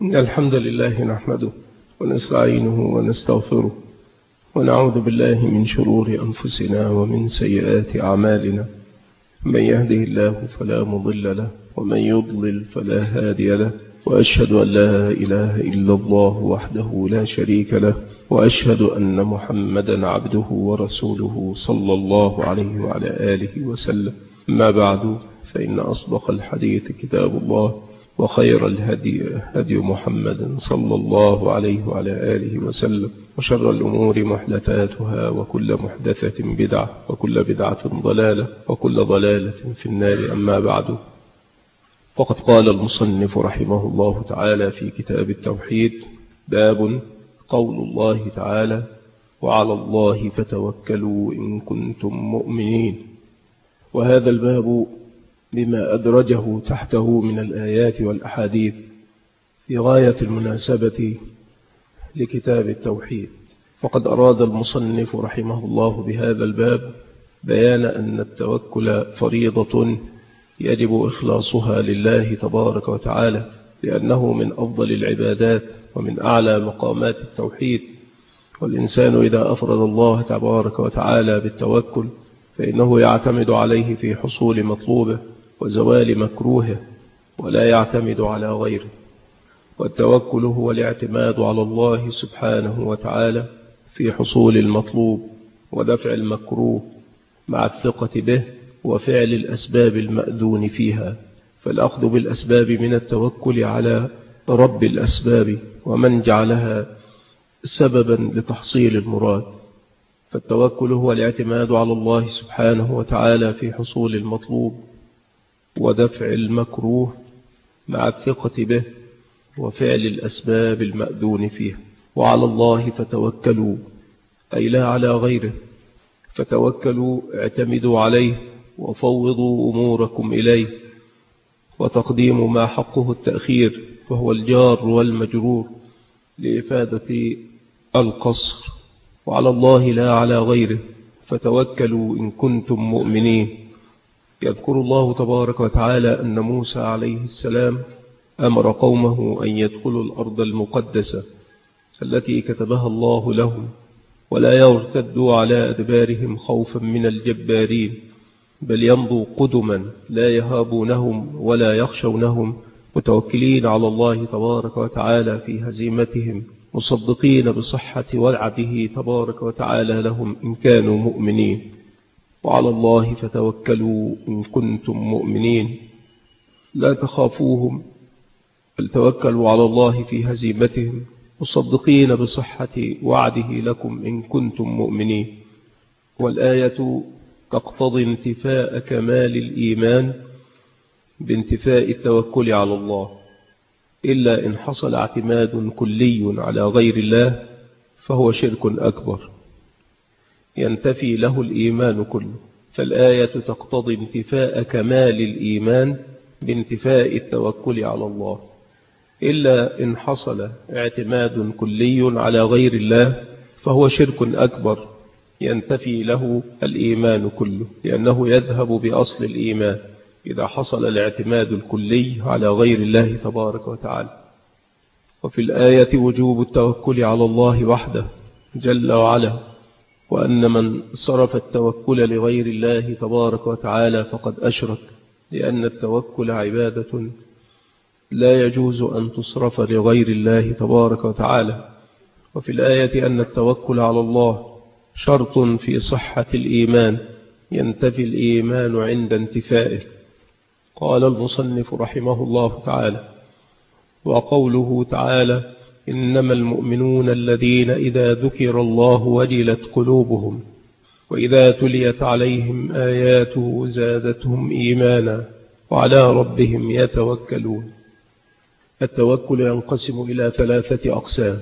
إن الحمد لله نحمده ونستعينه ونستغفره ونعوذ بالله من شرور أنفسنا ومن سيئات أعمالنا. من يهده الله فلا مضل له ومن يضلل فلا هادي له، وأشهد أن لا إله إلا الله وحده لا شريك له، وأشهد أن محمدا عبده ورسوله صلى الله عليه وعلى آله وسلم. ما بعد، فإن أصدق الحديث كتاب الله، وخير الهدي هدي محمد صلى الله عليه وعلى آله وسلم، وشر الأمور محدثاتها، وكل محدثة بدعة، وكل بدعة ضلالة، وكل ضلالة في النار. أما بعد، فقد قال المصنف رحمه الله تعالى في كتاب التوحيد: باب قول الله تعالى: وعلى الله فتوكلوا إن كنتم مؤمنين. وهذا الباب بما أدرجه تحته من الآيات والأحاديث في غاية المناسبة لكتاب التوحيد. فقد أراد المصنف رحمه الله بهذا الباب بيان أن التوكل فريضة يجب إخلاصها لله تبارك وتعالى، لأنه من أفضل العبادات ومن أعلى مقامات التوحيد. والإنسان إذا أفرد الله تبارك وتعالى بالتوكل فإنه يعتمد عليه في حصول مطلوبه وزوال مكروهه، ولا يعتمد على غيره. والتوكل هو الاعتماد على الله سبحانه وتعالى في حصول المطلوب ودفع المكروه، مع الثقة به وفعل الأسباب المأذون فيها. فالأخذ بالأسباب من التوكل على رب الأسباب ومن جعلها سببا لتحصيل المراد. فالتوكل هو الاعتماد على الله سبحانه وتعالى في حصول المطلوب ودفع المكروه، مع الثقة به وفعل الأسباب المأذون فيها. وعلى الله فتوكلوا، أي لا على غيره. فتوكلوا، اعتمدوا عليه وفوضوا أموركم إليه. وتقديم ما حقه التأخير وهو الجار والمجرور لإفادة القصر. وعلى الله لا على غيره. فتوكلوا إن كنتم مؤمنين. يذكر الله تبارك وتعالى أن موسى عليه السلام أمر قومه أن يدخلوا الأرض المقدسة التي كتبها الله لهم، ولا يرتدوا على أدبارهم خوفا من الجبارين، بل يمضوا قدما لا يهابونهم ولا يخشونهم، متوكلين على الله تبارك وتعالى في هزيمتهم، مصدقين بصحة وعده تبارك وتعالى لهم إن كانوا مؤمنين. وعلى الله فتوكلوا إن كنتم مؤمنين. لا تخافوهم، بل توكلوا على الله في هزيمتهم، مصدقين بصحة وعده لكم إن كنتم مؤمنين. والآية تقتضي انتفاء كمال الإيمان بانتفاء التوكل على الله، إلا إن حصل اعتماد كلي على غير الله فهو شرك أكبر ينتفي له الإيمان كله. فالآية تقتضي انتفاء كمال الإيمان بانتفاء التوكل على الله، إلا إن حصل اعتماد كلي على غير الله فهو شرك أكبر ينتفي له الإيمان كله، لأنه يذهب بأصل الإيمان إذا حصل الاعتماد الكلي على غير الله تبارك وتعالى. وفي الآية وجوب التوكل على الله وحده جل وعلا، وأن من صرف التوكل لغير الله تبارك وتعالى فقد أشرك، لأن التوكل عبادة لا يجوز أن تصرف لغير الله تبارك وتعالى. وفي الآية أن التوكل على الله شرط في صحة الإيمان ينتفي الإيمان عند انتفائه. قال المصنف رحمه الله تعالى: وقوله تعالى: إنما المؤمنون الذين إذا ذكر الله وجلت قلوبهم وإذا تليت عليهم آياته زادتهم إيمانا وعلى ربهم يتوكلون. التوكل ينقسم إلى 3 أقسام: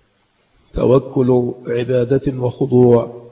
توكل عبادة وخضوع،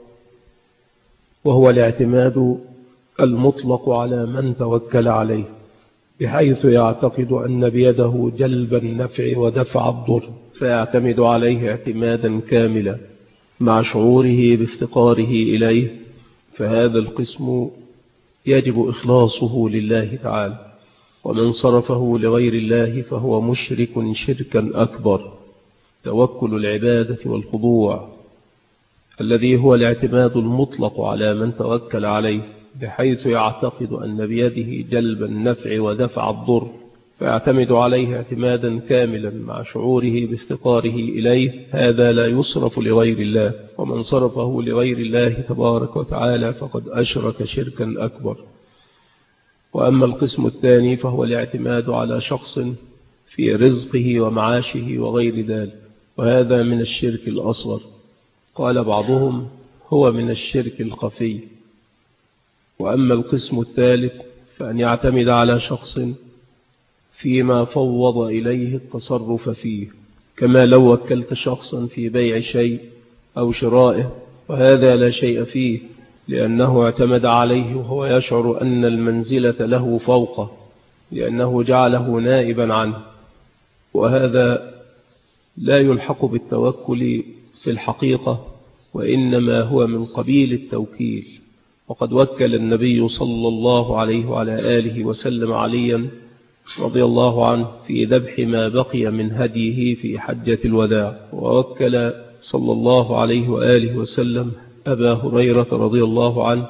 وهو الاعتماد المطلق على من توكل عليه، بحيث يعتقد أن بيده جلب النفع ودفع الضر، فيعتمد عليه اعتمادا كاملا مع شعوره بافتقاره إليه. فهذا القسم يجب إخلاصه لله تعالى. ومن صرفه لغير الله فهو مشرك شركا أكبر. توكل العبادة والخضوع الذي هو الاعتماد المطلق على من توكل عليه، بحيث يعتقد أن بيده جلب النفع ودفع الضر، فيعتمد عليه اعتمادا كاملا مع شعوره بافتقاره إليه. هذا لا يصرف لغير الله، ومن صرفه لغير الله تبارك وتعالى فقد أشرك شركا أكبر. وأما القسم الثاني فهو الاعتماد على شخص في رزقه ومعاشه وغير ذلك، وهذا من الشرك الأصغر. قال بعضهم هو من الشرك الخفي. وأما القسم الثالث فأن يعتمد على شخص فيما فوض إليه التصرف فيه، كما لو وكلت شخصا في بيع شيء أو شرائه، وهذا لا شيء فيه لأنه اعتمد عليه وهو يشعر أن المنزلة له فوقه، لأنه جعله نائبا عنه، وهذا لا يلحق بالتوكل في الحقيقة، وإنما هو من قبيل التوكيل. وقد وكل النبي صلى الله عليه وعلى آله وسلم عليا رضي الله عنه في ذبح ما بقي من هديه في حجة الوداع، ووكل صلى الله عليه وآله وسلم أبا هريرة رضي الله عنه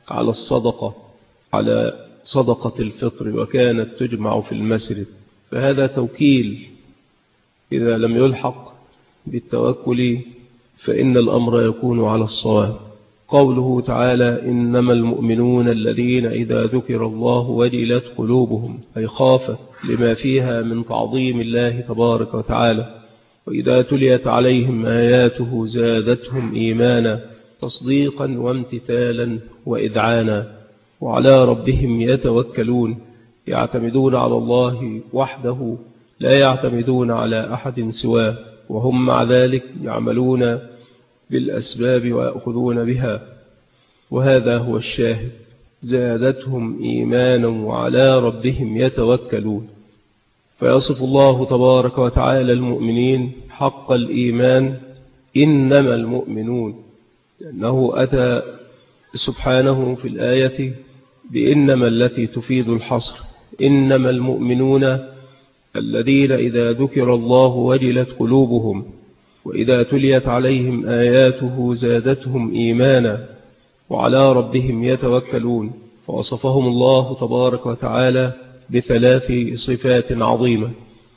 على صدقة الفطر، وكانت تجمع في المسجد. فهذا توكيل إذا لم يلحق بالتوكل فإن الأمر يكون على الصواب. قوله تعالى إنما المؤمنون الذين إذا ذكر الله وجلت قلوبهم، أي خافت لما فيها من تعظيم الله تبارك وتعالى، وإذا تليت عليهم آياته زادتهم إيمانا تصديقا وامتثالا وإذعانا، وعلى ربهم يتوكلون، يعتمدون على الله وحده لا يعتمدون على أحد سواه، وهم مع ذلك يعملون بالأسباب ويأخذون بها. وهذا هو الشاهد، زادتهم إيمانا وعلى ربهم يتوكلون. فيصف الله تبارك وتعالى المؤمنين حق الإيمان إنما المؤمنون، لأنه أتى سبحانه في الآية بإنما التي تفيد الحصر. إنما المؤمنون الذين إذا ذكر الله وجلت قلوبهم وإذا تليت عليهم آياته زادتهم إيمانا وعلى ربهم يتوكلون. فوصفهم الله تبارك وتعالى بثلاث صفات عظيمة،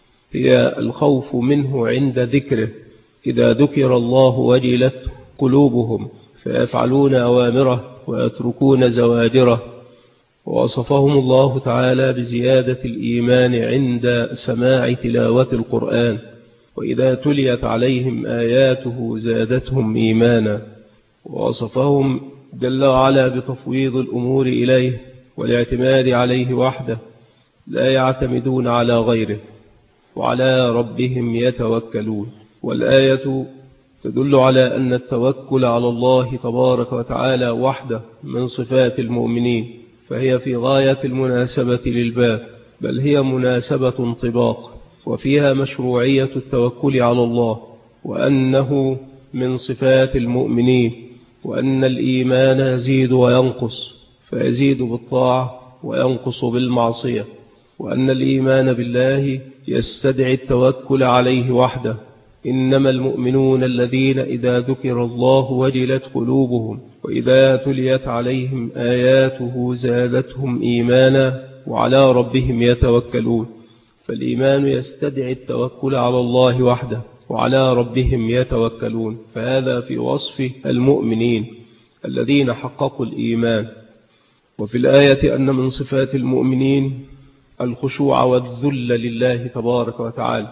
هي الخوف منه عند ذكره، إذا ذكر الله وجلت قلوبهم فيفعلون أوامره ويتركون زواجره. ووصفهم الله تعالى بزيادة الإيمان عند سماع تلاوة القرآن، وإذا تليت عليهم آياته زادتهم إيمانا. ووصفهم جل وعلا بتفويض الأمور إليه والاعتماد عليه وحده، لا يعتمدون على غيره، وعلى ربهم يتوكلون. والآية تدل على أن التوكل على الله تبارك وتعالى وحده من صفات المؤمنين، فهي في غاية المناسبة للباب، بل هي مناسبة انطباق، وفيها مشروعية التوكل على الله، وأنه من صفات المؤمنين، وأن الإيمان يزيد وينقص، فيزيد بالطاعة وينقص بالمعصية، وأن الإيمان بالله يستدعي التوكل عليه وحده. إنما المؤمنون الذين إذا ذكر الله وجلت قلوبهم وإذا تليت عليهم آياته زادتهم إيمانا وعلى ربهم يتوكلون. فالإيمان يستدعي التوكل على الله وحده وعلى ربهم يتوكلون، فهذا في وصف المؤمنين الذين حققوا الإيمان. وفي الآية أن من صفات المؤمنين الخشوع والذل لله تبارك وتعالى.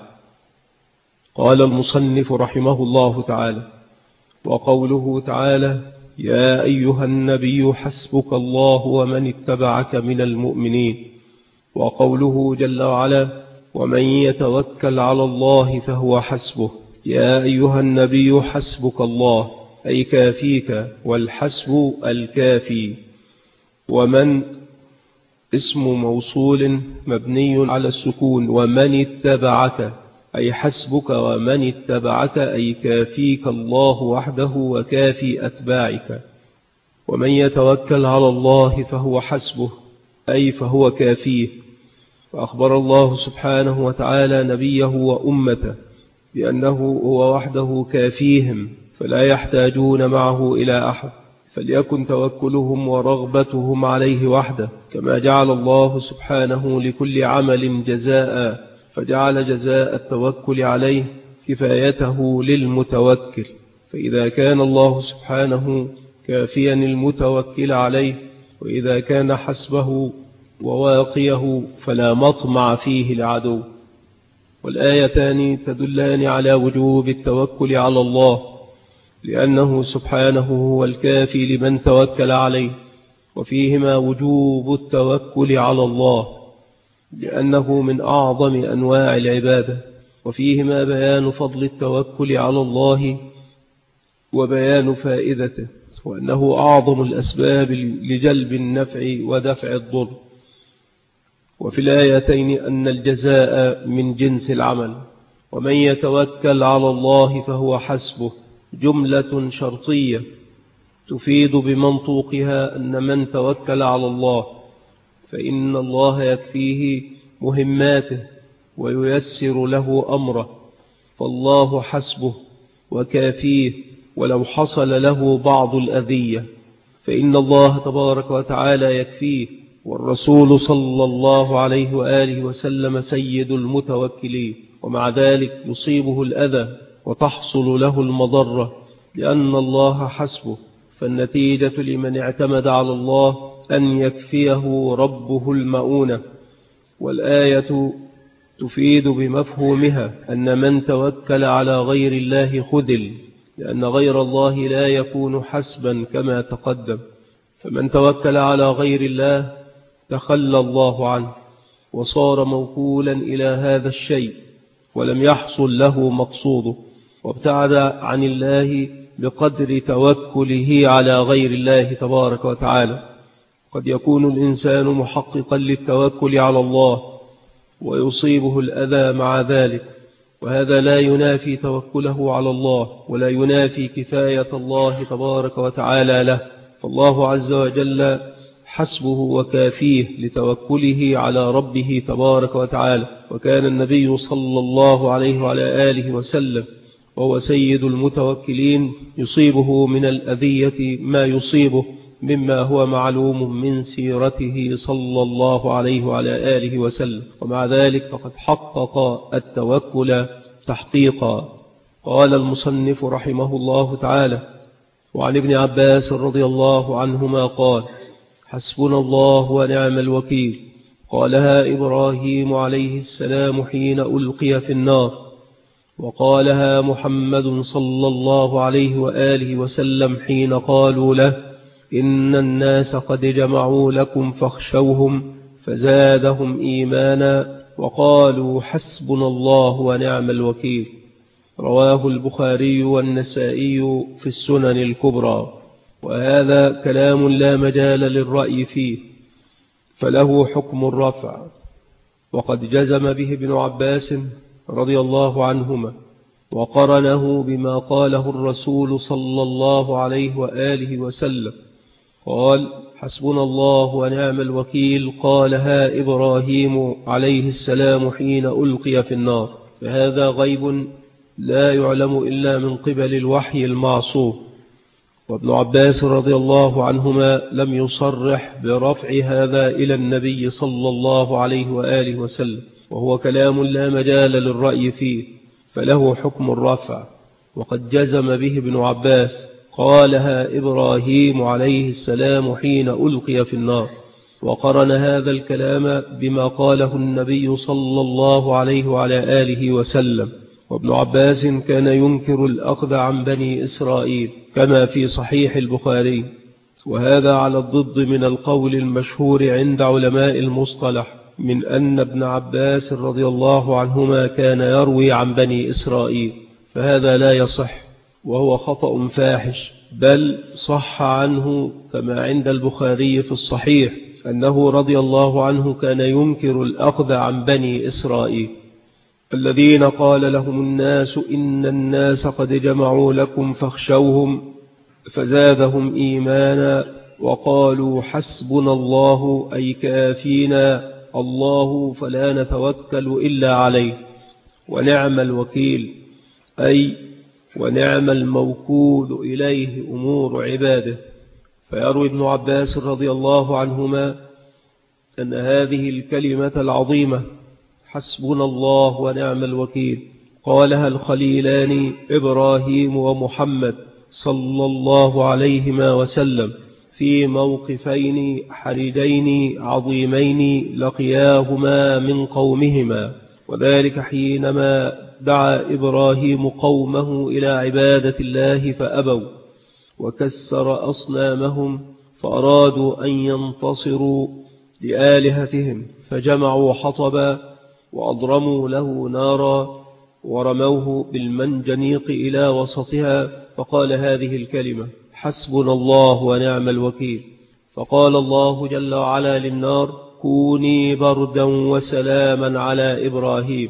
قال المصنف رحمه الله تعالى: وقوله تعالى: يا أيها النبي حسبك الله ومن اتبعك من المؤمنين. وقوله جل وعلا: ومن يتوكل على الله فهو حسبه. يا أيها النبي حسبك الله، أي كافيك، والحسب الكافي. ومن اسم موصول مبني على السكون، ومن اتبعك أي حسبك ومن اتبعك، أي كافيك الله وحده وكافي أتباعك. ومن يتوكل على الله فهو حسبه، أي فهو كافيه. فأخبر الله سبحانه وتعالى نبيه وأمته بأنه هو وحده كافيهم، فلا يحتاجون معه إلى أحد، فليكن توكلهم ورغبتهم عليه وحده، كما جعل الله سبحانه لكل عمل جزاء، فجعل جزاء التوكل عليه كفايته للمتوكل. فإذا كان الله سبحانه كافيا المتوكل عليه، وإذا كان حسبه وواقيه، فلا مطمع فيه العدو. والآيتان تدلان على وجوب التوكل على الله، لأنه سبحانه هو الكافي لمن توكل عليه، وفيهما وجوب التوكل على الله لأنه من أعظم أنواع العبادة، وفيهما بيان فضل التوكل على الله وبيان فائدته، وأنه أعظم الأسباب لجلب النفع ودفع الضر. وفي الآيتين أن الجزاء من جنس العمل، ومن يتوكل على الله فهو حسبه، جملة شرطية تفيد بمنطوقها أن من توكل على الله فإن الله يكفيه مهماته وييسر له أمره، فالله حسبه وكافيه، ولو حصل له بعض الأذية فإن الله تبارك وتعالى يكفيه، والرسول صلى الله عليه وآله وسلم سيد المتوكلين، ومع ذلك يصيبه الأذى وتحصل له المضرة لأن الله حسبه. فالنتيجة لمن اعتمد على الله أن يكفيه ربه المؤونة. والآية تفيد بمفهومها أن من توكل على غير الله خذل، لأن غير الله لا يكون حسبا كما تقدم، فمن توكل على غير الله تخلى الله عنه وصار موكولا إلى هذا الشيء ولم يحصل له مقصوده، وابتعد عن الله بقدر توكله على غير الله تبارك وتعالى. قد يكون الإنسان محققا للتوكل على الله ويصيبه الأذى مع ذلك، وهذا لا ينافي توكله على الله ولا ينافي كفاية الله تبارك وتعالى له، فالله عز وجل حسبه وكافيه لتوكله على ربه تبارك وتعالى. وكان النبي صلى الله عليه وعلى آله وسلم وهو سيد المتوكلين يصيبه من الأذية ما يصيبه مما هو معلوم من سيرته صلى الله عليه وعلى آله وسلم، ومع ذلك فقد حقق التوكل تحقيقا. قال المصنف رحمه الله تعالى: وعن ابن عباس رضي الله عنهما قال: حسبنا الله ونعم الوكيل. قالها إبراهيم عليه السلام حين ألقي في النار، وقالها محمد صلى الله عليه وآله وسلم حين قالوا له: إن الناس قد جمعوا لكم فاخشوهم، فزادهم إيمانا وقالوا حسبنا الله ونعم الوكيل. رواه البخاري والنسائي في السنن الكبرى. وهذا كلام لا مجال للرأي فيه، فله حكم الرفع، وقد جزم به ابن عباس رضي الله عنهما، وقرنه بما قاله الرسول صلى الله عليه وآله وسلم. قال: حسبنا الله ونعم الوكيل. قالها إبراهيم عليه السلام حين ألقي في النار، فهذا غيب لا يعلم إلا من قبل الوحي المعصوم. وابن عباس رضي الله عنهما لم يصرح برفع هذا إلى النبي صلى الله عليه وآله وسلم، وهو كلام لا مجال للرأي فيه، فله حكم الرفع، وقد جزم به ابن عباس. قالها إبراهيم عليه السلام حين ألقي في النار، وقرن هذا الكلام بما قاله النبي صلى الله عليه وعلى آله وسلم. وابن عباس كان ينكر الأخذ عن بني إسرائيل كما في صحيح البخاري، وهذا على الضد من القول المشهور عند علماء المصطلح من أن ابن عباس رضي الله عنهما كان يروي عن بني إسرائيل، فهذا لا يصح وهو خطأ فاحش، بل صح عنه كما عند البخاري في الصحيح أنه رضي الله عنه كان ينكر الأخذ عن بني إسرائيل الذين قال لهم الناس إن الناس قد جمعوا لكم فاخشوهم، فزادهم إيمانا وقالوا حسبنا الله أي كافينا، الله فلا نتوكل إلا عليه، ونعم الوكيل، أي ونعم الموكول إليه أمور عباده. فيروي ابن عباس رضي الله عنهما أن هذه الكلمة العظيمة حسبنا الله ونعم الوكيل قالها الخليلان إبراهيم ومحمد صلى الله عليهما وسلم في موقفين حرجين عظيمين لقياهما من قومهما، وذلك حينما دعا إبراهيم قومه إلى عبادة الله فأبوا، وكسر أصنامهم فأرادوا أن ينتصروا لآلهتهم، فجمعوا حطبا وأضرموا له نارا ورموه بالمنجنيق إلى وسطها، فقال هذه الكلمة حسبنا الله ونعم الوكيل. فقال الله جل وعلا للنار كوني بردا وسلاما على إبراهيم.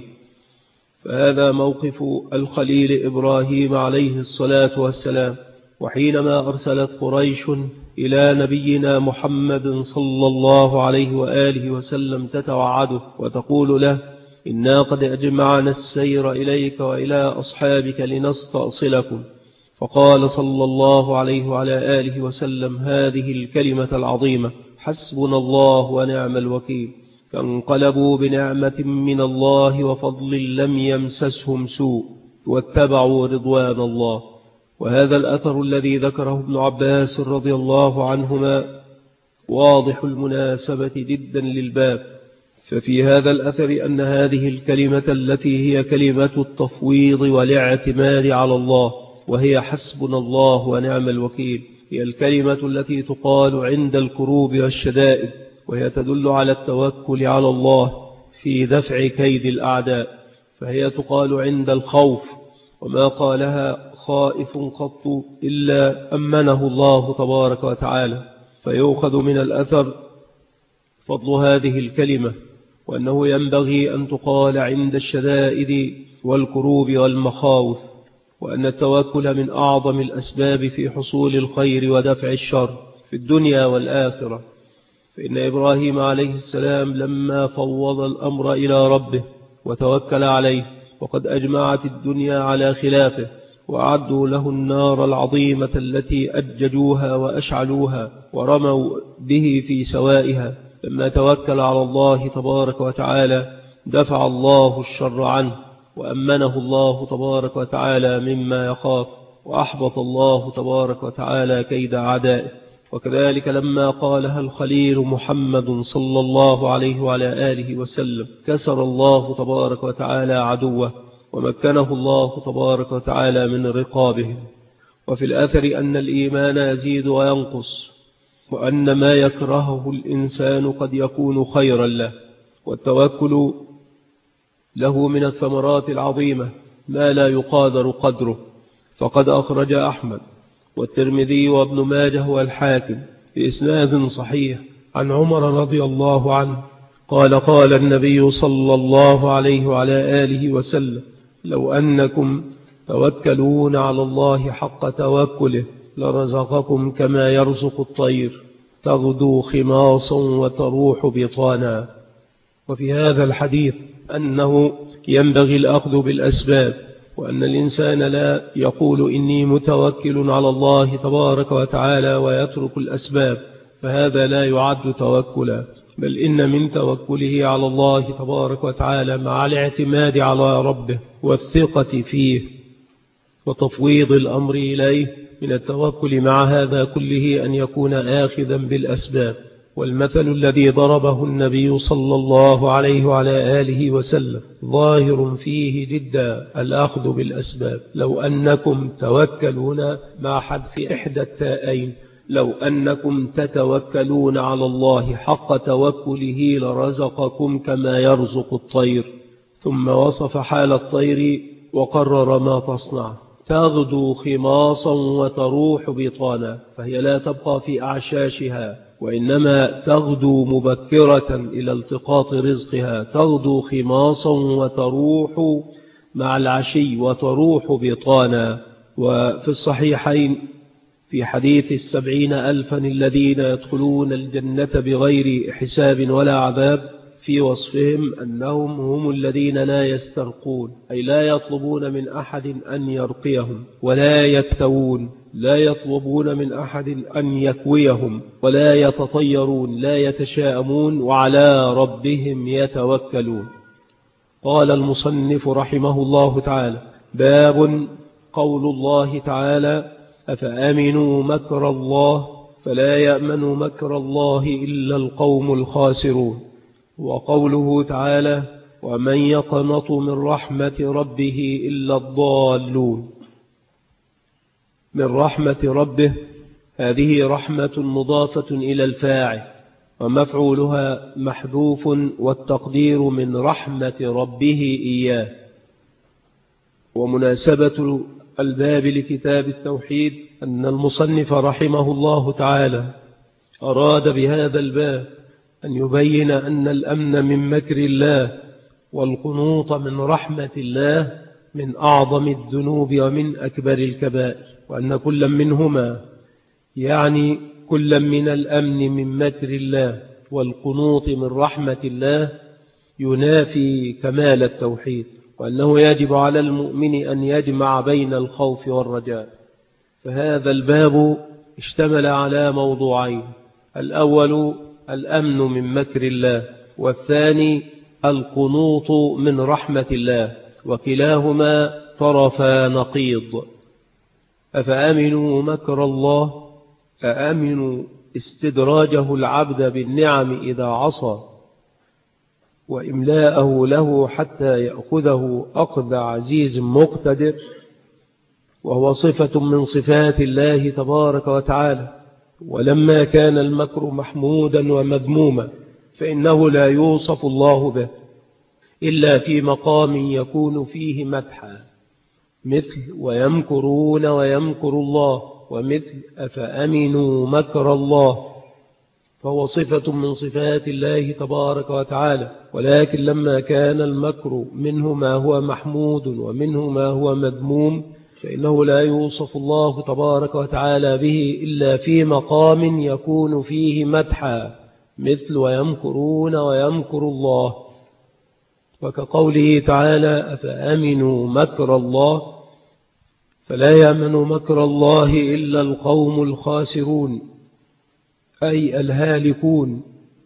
فهذا موقف الخليل إبراهيم عليه الصلاة والسلام. وحينما أرسلت قريش إلى نبينا محمد صلى الله عليه وآله وسلم تتوعده وتقول له إنا قد أجمعنا السير إليك وإلى أصحابك لنستأصلكم، فقال صلى الله عليه وعلى آله وسلم هذه الكلمة العظيمة حسبنا الله ونعم الوكيل، فانقلبوا بنعمة من الله وفضل لم يمسسهم سوء واتبعوا رضوان الله. وهذا الأثر الذي ذكره ابن عباس رضي الله عنهما واضح المناسبة جدا للباب. ففي هذا الأثر أن هذه الكلمة التي هي كلمة التفويض والاعتماد على الله، وهي حسبنا الله ونعم الوكيل، هي الكلمة التي تقال عند الكروب والشدائد، وهي تدل على التوكل على الله في دفع كيد الأعداء. فهي تقال عند الخوف، وما قالها خائف قط إلا أمنه الله تبارك وتعالى. فيؤخذ من الأثر فضل هذه الكلمة، وأنه ينبغي أن تقال عند الشدائد والكروب والمخاوف، وأن التوكل من أعظم الأسباب في حصول الخير ودفع الشر في الدنيا والآخرة. فإن إبراهيم عليه السلام لما فوض الأمر إلى ربه وتوكل عليه وقد أجمعت الدنيا على خلافه، وأعدوا له النار العظيمة التي أججوها وأشعلوها ورموا به في سوائها، لما توكل على الله تبارك وتعالى دفع الله الشر عنه وأمنه الله تبارك وتعالى مما يخاف، وأحبط الله تبارك وتعالى كيد أعدائه. وكذلك لما قالها الخليل محمد صلى الله عليه وعلى آله وسلم كسر الله تبارك وتعالى عدوه ومكنه الله تبارك وتعالى من رقابه. وفي الأثر أن الإيمان يزيد وينقص، وأن ما يكرهه الإنسان قد يكون خيرا له. والتوكل له من الثمرات العظيمة ما لا يقادر قدره. فقد أخرج أحمد والترمذي وابن ماجه والحاكم بإسناد صحيح عن عمر رضي الله عنه قال قال النبي صلى الله عليه وعلى آله وسلم لو أنكم توكلون على الله حق توكله لرزقكم كما يرزق الطير تغدو خماصا وتروح بطانا. وفي هذا الحديث أنه ينبغي الأخذ بالأسباب، وأن الإنسان لا يقول إني متوكل على الله تبارك وتعالى ويترك الأسباب، فهذا لا يعد توكلا، بل إن من توكله على الله تبارك وتعالى مع الاعتماد على ربه والثقة فيه وتفويض الأمر إليه من التوكل مع هذا كله أن يكون آخذا بالأسباب. والمثل الذي ضربه النبي صلى الله عليه وعلى آله وسلم ظاهر فيه جدا الأخذ بالأسباب. لو أنكم توكلون مع حذف إحدى التاءين، لو أنكم تتوكلون على الله حق توكله لرزقكم كما يرزق الطير. ثم وصف حال الطير وقرر ما تصنع، تغدو خماصا وتروح بطانا، فهي لا تبقى في أعشاشها وإنما تغدو مبكرة إلى التقاط رزقها، تغدو خماصا وتروح مع العشي وتروح بطانا. وفي الصحيحين في حديث 70,000 الذين يدخلون الجنة بغير حساب ولا عذاب، في وصفهم أنهم هم الذين لا يسترقون، أي لا يطلبون من أحد أن يرقيهم، ولا يكتوون، لا يطلبون من أحد أن يكويهم، ولا يتطيرون، لا يتشاءمون، وعلى ربهم يتوكلون. قال المصنف رحمه الله تعالى: باب قول الله تعالى: أفأمنوا مكر الله فلا يأمن مكر الله إلا القوم الخاسرون. وقوله تعالى: ومن يقنط من رحمة ربه إلا الضالون. من رحمة ربه، هذه رحمة مضافة إلى الفاعل، ومفعولها محذوف، والتقدير من رحمة ربه إياه. ومناسبة الباب لكتاب التوحيد أن المصنف رحمه الله تعالى أراد بهذا الباب أن يبين أن الأمن من مكر الله والقنوط من رحمة الله من أعظم الذنوب ومن أكبر الكبائر، وأن كل منهما، يعني كل من الأمن من مكر الله والقنوط من رحمة الله، ينافي كمال التوحيد، وأنه يجب على المؤمن أن يجمع بين الخوف والرجاء. فهذا الباب اشتمل على موضوعين: الأول الأمن من مكر الله، والثاني القنوط من رحمة الله، وكلاهما طرفا نقيض. أفأمنوا مكر الله، أأمنوا استدراجه العبد بالنعم إذا عصى وإملاءه له حتى يأخذه أخذ عزيز مقتدر، وهو صفة من صفات الله تبارك وتعالى. ولما كان المكر محمودا ومذموما فإنه لا يوصف الله به إلا في مقام يكون فيه مدحا، مثل ويمكرون ويمكر الله، ومثل أفأمنوا مكر الله، فهو صفة من صفات الله تبارك وتعالى. ولكن لما كان المكر منه ما هو محمود ومنه ما هو مذموم فإنه لا يوصف الله تبارك وتعالى به إلا في مقام يكون فيه مدحا، مثل ويمكرون ويمكر الله. وكقوله تعالى: أفأمنوا مكر الله فلا يأمن مكر الله إلا القوم الخاسرون، أي الهالكون.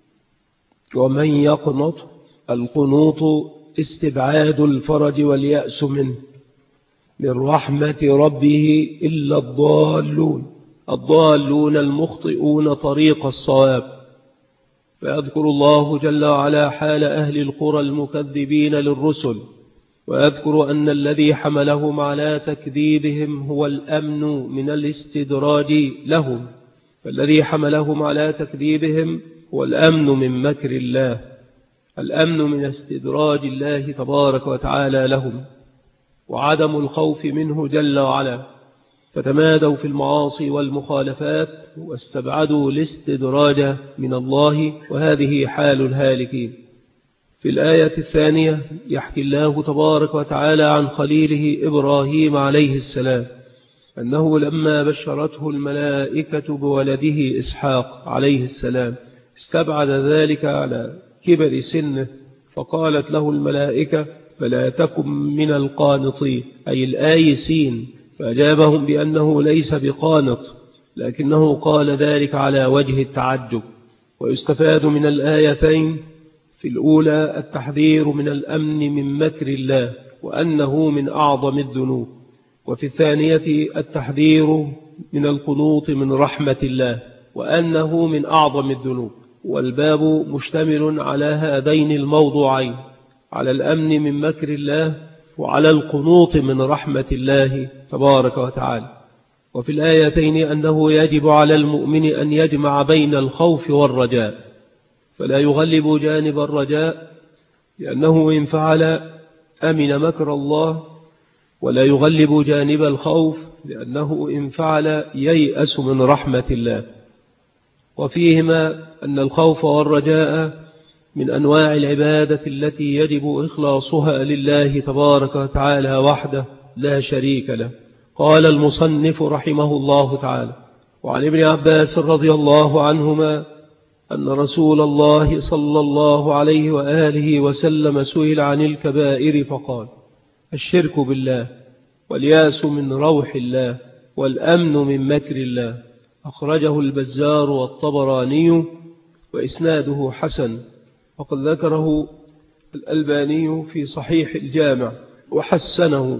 ومن يقنط، القنوط استبعاد الفرج واليأس منه، من رحمة ربه إلا الضالون. الضالون المخطئون طريق الصواب. فيذكر الله جل وعلا حال أهل القرى المكذبين للرسل، ويذكر أن الذي حملهم على تكذيبهم هو الأمن من الاستدراج لهم، فالذي حملهم على تكذيبهم هو الأمن من مكر الله، الأمن من استدراج الله تبارك وتعالى لهم، وعدم الخوف منه جل وعلا، فتمادوا في المعاصي والمخالفات واستبعدوا الاستدراج من الله، وهذه حال الهالكين. في الآية الثانية يحكي الله تبارك وتعالى عن خليله إبراهيم عليه السلام، أنه لما بشرته الملائكة بولده إسحاق عليه السلام استبعد ذلك على كبر سنه، فقالت له الملائكة: فلا تكن من القانطين، أي الآيسين. فأجابهم بأنه ليس بقانط، لكنه قال ذلك على وجه التعجب. ويستفاد من الآيتين: في الأولى التحذير من الأمن من مكر الله وأنه من أعظم الذنوب، وفي الثانية التحذير من القنوط من رحمة الله وأنه من أعظم الذنوب. والباب مشتمل على هذين الموضوعين، على الأمن من مكر الله وعلى القنوط من رحمة الله تبارك وتعالى. وفي الآيتين أنه يجب على المؤمن أن يجمع بين الخوف والرجاء، فلا يغلب جانب الرجاء لأنه إن فعل أمن مكر الله، ولا يغلب جانب الخوف لأنه إن فعل ييأس من رحمة الله. وفيهما أن الخوف والرجاء من أنواع العبادة التي يجب إخلاصها لله تبارك وتعالى وحده لا شريك له. قال المصنف رحمه الله تعالى: وعن ابن عباس رضي الله عنهما أن رسول الله صلى الله عليه وآله وسلم سئل عن الكبائر فقال: الشرك بالله، والياس من روح الله، والأمن من مكر الله. أخرجه البزار والطبراني وإسناده حسن، وقد ذكره الألباني في صحيح الجامع وحسنه.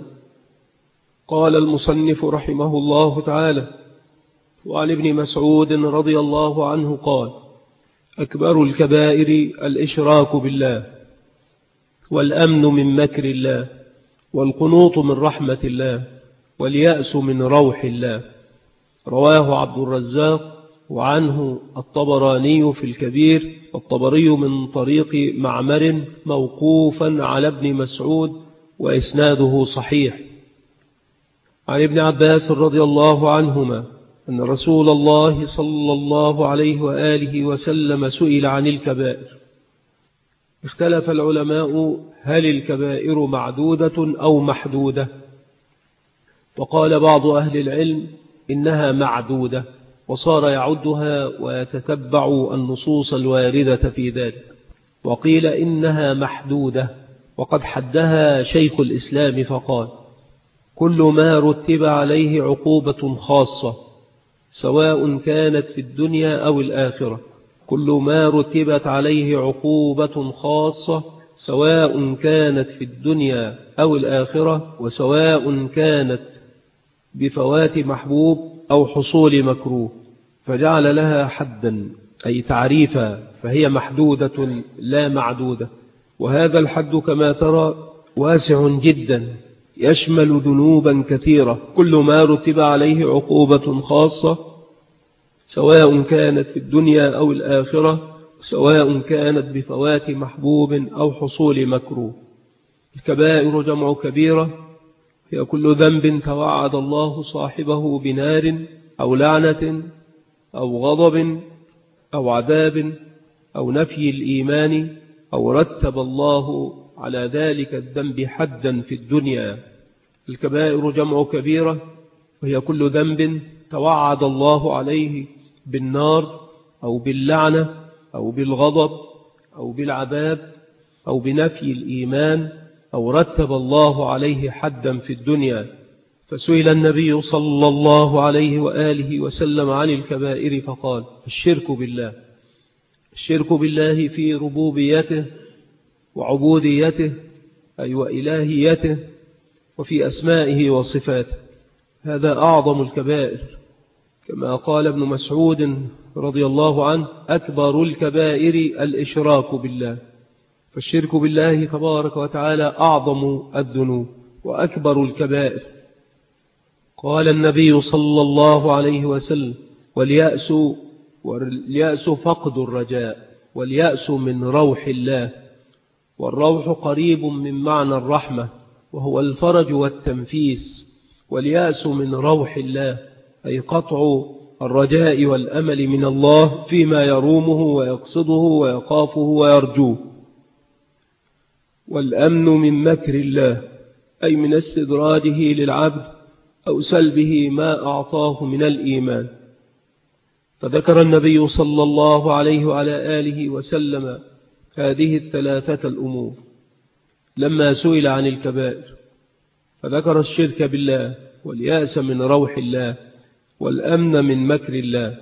قال المصنف رحمه الله تعالى: وعن ابن مسعود رضي الله عنه قال: أكبر الكبائر الإشراك بالله، والأمن من مكر الله، والقنوط من رحمة الله، واليأس من روح الله. رواه عبد الرزاق، وعنه الطبراني في الكبير، والطبري من طريق معمر موقوفا على ابن مسعود، وإسناده صحيح. عن ابن عباس رضي الله عنهما أن رسول الله صلى الله عليه وآله وسلم سئل عن الكبائر. اختلف العلماء هل الكبائر معدودة أو محدودة، وقال بعض أهل العلم إنها معدودة، وصار يعدها ويتتبع النصوص الواردة في ذلك. وقيل إنها محدودة، وقد حدها شيخ الإسلام فقال: كل ما رتب عليه عقوبة خاصة سواء كانت في الدنيا أو الآخرة، كل ما رتبت عليه عقوبة خاصة سواء كانت في الدنيا أو الآخرة، وسواء كانت بفوات محبوب أو حصول مكروه، فجعل لها حدا أي تعريفا، فهي محدودة لا معدودة. وهذا الحد كما ترى واسع جدا، يشمل ذنوبا كثيرة. كل ما رتب عليه عقوبة خاصة سواء كانت في الدنيا أو الآخرة، سواء كانت بفوات محبوب أو حصول مكروه. الكبائر جمع كبيرة، هي كل ذنب توعد الله صاحبه بنار أو لعنة أو غضب أو عذاب أو نفي الإيمان، أو رتب الله على ذلك الذنب حدا في الدنيا. الكبائر جمع كبيرة، وهي كل ذنب توعد الله عليه بالنار أو باللعنة أو بالغضب أو بالعذاب أو بنفي الإيمان، أو رتب الله عليه حدا في الدنيا. فسئل النبي صلى الله عليه وآله وسلم عن الكبائر فقال: الشرك بالله. الشرك بالله في ربوبيته وعبوديته أي وإلهيته، وفي أسمائه وصفاته، هذا أعظم الكبائر، كما قال ابن مسعود رضي الله عنه: أكبر الكبائر الإشراك بالله. فالشرك بالله تبارك وتعالى أعظم الذنوب وأكبر الكبائر. قال النبي صلى الله عليه وسلم: واليأس فقد الرجاء، واليأس من روح الله. والروح قريب من معنى الرحمة، وهو الفرج والتنفيس. واليأس من روح الله أي قطع الرجاء والأمل من الله فيما يرومه ويقصده ويخافه ويرجوه. والأمن من مكر الله أي من استدراجه للعبد أو سلبه ما أعطاه من الإيمان. فذكر النبي صلى الله عليه وعلى آله وسلم هذه الثلاثة الأمور لما سئل عن الكبائر، فذكر الشرك بالله، واليأس من روح الله، والأمن من مكر الله.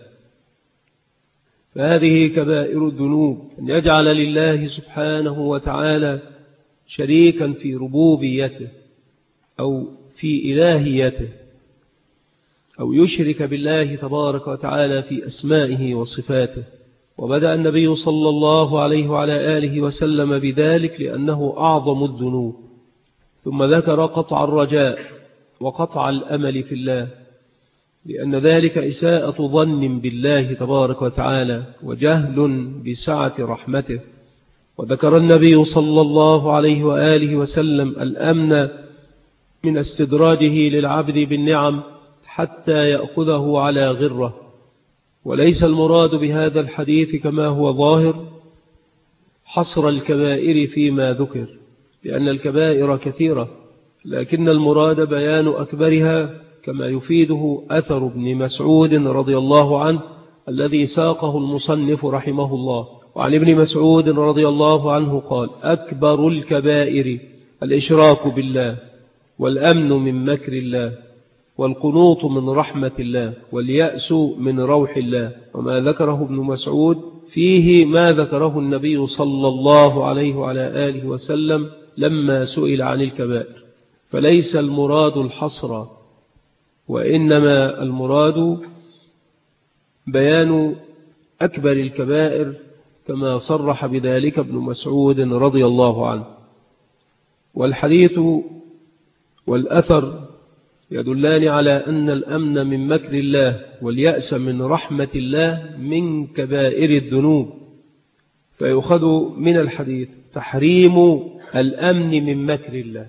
فهذه كبائر الذنوب، أن يجعل لله سبحانه وتعالى شريكا في ربوبيته أو في إلهيته، أو يشرك بالله تبارك وتعالى في أسمائه وصفاته. وبدأ النبي صلى الله عليه وعلى آله وسلم بذلك لأنه أعظم الذنوب، ثم ذكر قطع الرجاء وقطع الأمل في الله، لأن ذلك إساءة ظن بالله تبارك وتعالى وجهل بسعة رحمته. وذكر النبي صلى الله عليه وآله وسلم الأمن من استدراجه للعبد بالنعم حتى يأخذه على غره. وليس المراد بهذا الحديث كما هو ظاهر حصر الكبائر فيما ذكر، لأن الكبائر كثيرة، لكن المراد بيان أكبرها، كما يفيده أثر ابن مسعود رضي الله عنه الذي ساقه المصنف رحمه الله. وعن ابن مسعود رضي الله عنه قال: أكبر الكبائر الإشراك بالله، والأمن من مكر الله، والقنوط من رحمة الله، واليأس من روح الله. وما ذكره ابن مسعود فيه ما ذكره النبي صلى الله عليه وعلى آله وسلم لما سئل عن الكبائر. فليس المراد الحصر، وإنما المراد بيان أكبر الكبائر كما صرح بذلك ابن مسعود رضي الله عنه. والحديث والأثر يدلان على أن الأمن من مكر الله واليأس من رحمة الله من كبائر الذنوب. فيؤخذ من الحديث تحريم الأمن من مكر الله.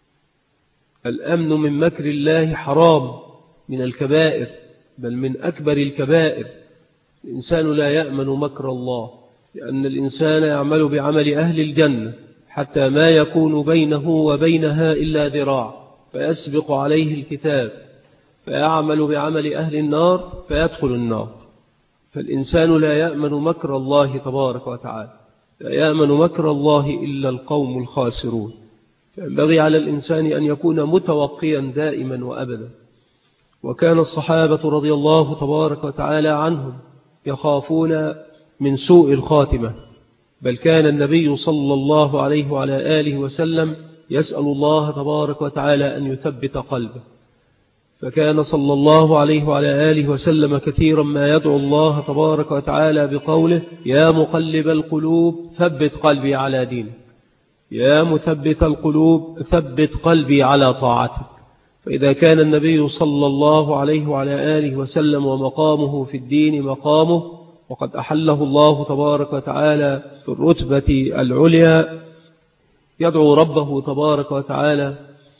الأمن من مكر الله حرام، من الكبائر، بل من أكبر الكبائر. الإنسان لا يأمن مكر الله، لأن الإنسان يعمل بعمل أهل الجنة حتى ما يكون بينه وبينها إلا ذراع، فيسبق عليه الكتاب فيعمل بعمل أهل النار فيدخل النار. فالإنسان لا يأمن مكر الله تبارك وتعالى، لا يأمن مكر الله إلا القوم الخاسرون. فينبغي على الإنسان أن يكون متوقيا دائما وأبدا. وكان الصحابة رضي الله تبارك وتعالى عنهم يخافون من سوء الخاتمة، بل كان النبي صلى الله عليه وعلى آله وسلم يسأل الله تبارك وتعالى أن يثبت قلبه. فكان صلى الله عليه وعلى آله وسلم كثيرا ما يدعو الله تبارك وتعالى بقوله: يا مقلب القلوب ثبت قلبي على دينك، يا مثبت القلوب ثبت قلبي على طاعتك. فإذا كان النبي صلى الله عليه وعلى آله وسلم ومقامه في الدين مقامه، وقد أحله الله تبارك وتعالى في الرتبة العليا، يدعو ربه تبارك وتعالى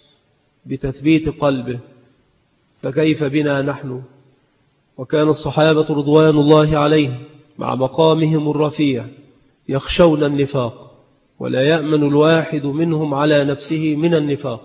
بتثبيت قلبه، فكيف بنا نحن؟ وكان الصحابة رضوان الله عليهم مع مقامهم الرفيع يخشون النفاق، ولا يأمن الواحد منهم على نفسه من النفاق.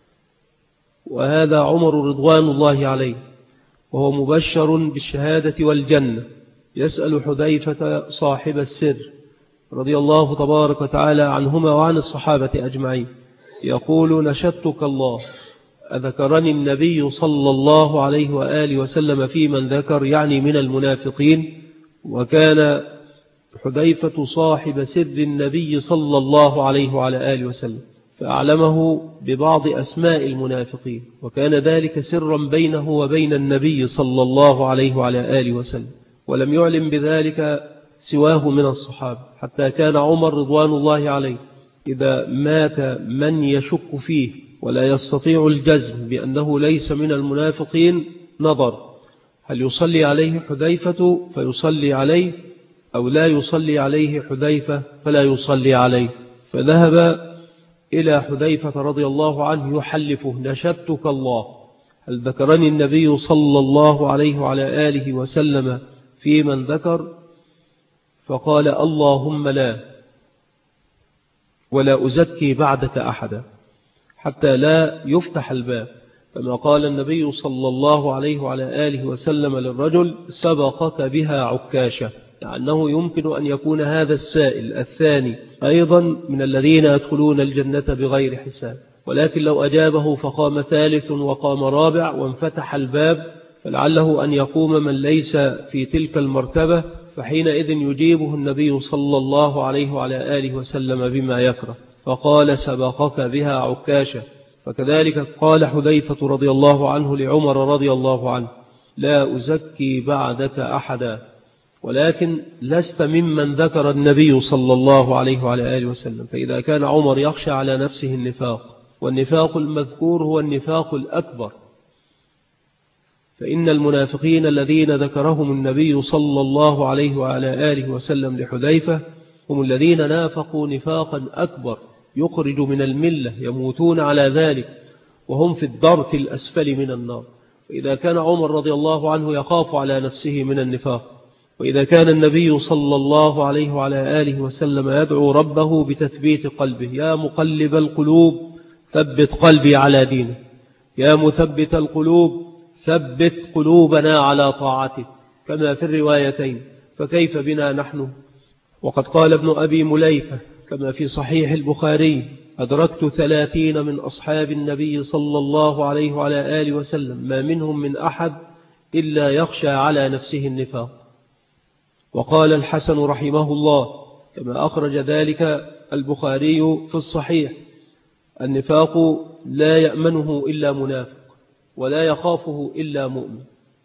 وهذا عمر رضوان الله عليه، وهو مبشر بالشهادة والجنة، يسأل حذيفة صاحب السر رضي الله تبارك وتعالى عنهما وعن الصحابة أجمعين، يقول: نشدتك الله، أذكرني النبي صلى الله عليه وآله وسلم في من ذكر، يعني من المنافقين. وكان حذيفة صاحب سر النبي صلى الله عليه وعلى آله وسلم، فأعلمه ببعض أسماء المنافقين، وكان ذلك سرا بينه وبين النبي صلى الله عليه وعلى آله وسلم، ولم يعلم بذلك سواه من الصحابة. حتى كان عمر رضوان الله عليه إذا مات من يشك فيه ولا يستطيع الجزم بأنه ليس من المنافقين نظر هل يصلي عليه حذيفة فيصلي عليه، أو لا يصلي عليه حذيفة فلا يصلي عليه. فذهب إلى حذيفة رضي الله عنه يحلفه: نشدتك الله، هل ذكرني النبي صلى الله عليه وعلى آله وسلم في من ذكر؟ فقال: اللهم لا، ولا أزكي بعدك أحدا، حتى لا يفتح الباب. كما قال النبي صلى الله عليه وعلى آله وسلم للرجل: سبقك بها عكاشة، لأنه يمكن أن يكون هذا السائل الثاني أيضا من الذين يدخلون الجنة بغير حساب. ولكن لو أجابه فقام ثالث وقام رابع وانفتح الباب، فلعله أن يقوم من ليس في تلك المرتبة، فحينئذ يجيبه النبي صلى الله عليه وعلى آله وسلم بما يكره. فقال: سبقك بها عكاشة. فكذلك قال حذيفة رضي الله عنه لعمر رضي الله عنه: لا أزكي بعدك أحدا، ولكن لست ممن ذكر النبي صلى الله عليه وعلى آله وسلم. فإذا كان عمر يخشى على نفسه النفاق، والنفاق المذكور هو النفاق الأكبر، فإن المنافقين الذين ذكرهم النبي صلى الله عليه وعلى آله وسلم لحذيفة هم الذين نافقوا نفاقا أكبر يخرج من الملة، يموتون على ذلك وهم في الدرك الأسفل من النار. فإذا كان عمر رضي الله عنه يخاف على نفسه من النفاق، وإذا كان النبي صلى الله عليه وعلى آله وسلم يدعو ربه بتثبيت قلبه: يا مقلب القلوب ثبت قلبي على دينك، يا مثبت القلوب ثبت قلوبنا على طاعتك، كما في الروايتين، فكيف بنا نحن؟ وقد قال ابن أبي مليكة كما في صحيح البخاري: أدركت 30 من أصحاب النبي صلى الله عليه وعلى آله وسلم ما منهم من أحد إلا يخشى على نفسه النفاق. وقال الحسن رحمه الله كما أخرج ذلك البخاري في الصحيح: النفاق لا يأمنه إلا منافق ولا يخافه إلا مؤمن.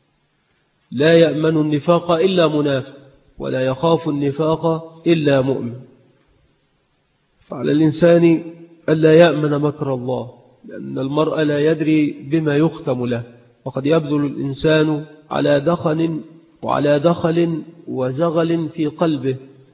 لا يأمن النفاق إلا منافق ولا يخاف النفاق إلا مؤمن. فعلى الإنسان ألا يأمن مكر الله، لأن المرء لا يدري بما يختم له، وقد يبذل الإنسان على دخل وزغل في قلبه،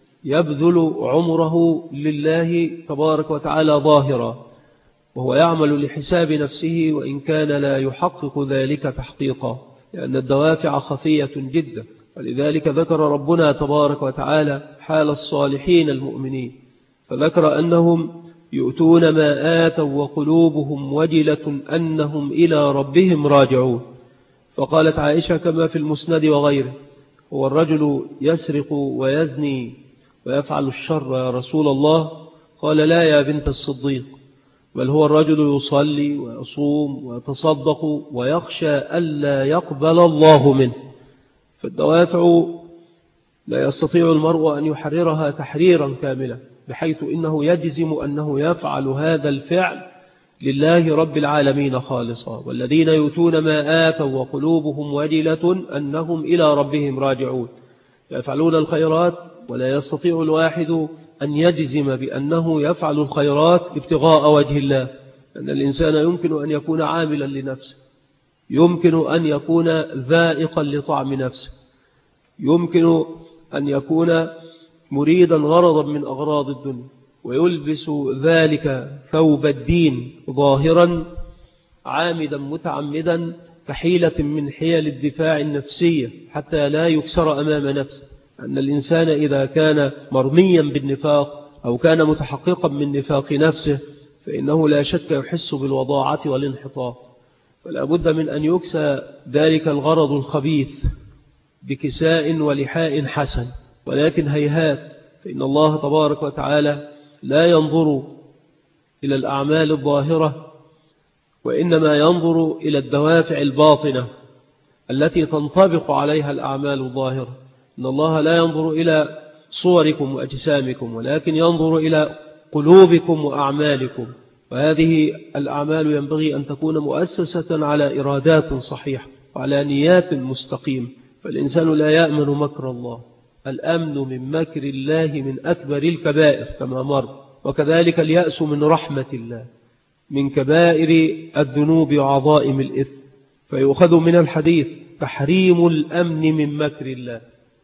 يبذل عمره لله تبارك وتعالى ظاهرا، وهو يعمل لحساب نفسه وإن كان لا يحقق ذلك تحقيقا، لأن الدوافع خفية جدا. ولذلك ذكر ربنا تبارك وتعالى حال الصالحين المؤمنين، فذكر أنهم يؤتون ما آتوا وقلوبهم وجلة أنهم إلى ربهم راجعون. فقالت عائشة كما في المسند وغيره: هو الرجل يسرق ويزني ويفعل الشر يا رسول الله؟ قال: لا يا بنت الصديق، بل هو الرجل يصلي ويصوم ويتصدق ويخشى ألا يقبل الله منه. فالدوافع لا يستطيع المرء أن يحررها تحريرا كاملا، بحيث إنه يجزم أنه يفعل هذا الفعل لله رب العالمين خالصا. والذين يؤتون ما آتوا وقلوبهم وجلة أنهم إلى ربهم راجعون، يفعلون الخيرات، ولا يستطيع الواحد أن يجزم بأنه يفعل الخيرات ابتغاء وجه الله، أن الإنسان يمكن أن يكون عاملا لنفسه، يمكن أن يكون ذائقا لطعم نفسه، يمكن أن يكون مريدا غرضا من أغراض الدنيا، ويلبس ذلك ثوب الدين ظاهرا عامدا متعمدا كحيلة من حيل الدفاع النفسية حتى لا يكسر أمام نفسه. أن الإنسان إذا كان مرميا بالنفاق أو كان متحققا من نفاق نفسه فإنه لا شك يحس بالوضاعة والانحطاط، فلا بد من أن يكسى ذلك الغرض الخبيث بكساء ولحاء حسن. ولكن هيهات، فإن الله تبارك وتعالى لا ينظر إلى الأعمال الظاهرة، وإنما ينظر إلى الدوافع الباطنة التي تنطبق عليها الأعمال الظاهرة. إن الله لا ينظر إلى صوركم وأجسامكم، ولكن ينظر إلى قلوبكم وأعمالكم، وهذه الأعمال ينبغي أن تكون مؤسسة على إرادات صحيحة وعلى نيات مستقيمة. فالإنسان لا يأمن مكر الله، الأمن من مكر الله من أكبر الكبائر كما مر، وكذلك اليأس من رحمة الله من كبائر الذنوب وعظائم الإثم. فيؤخذ من الحديث تحريم الأمن من مكر الله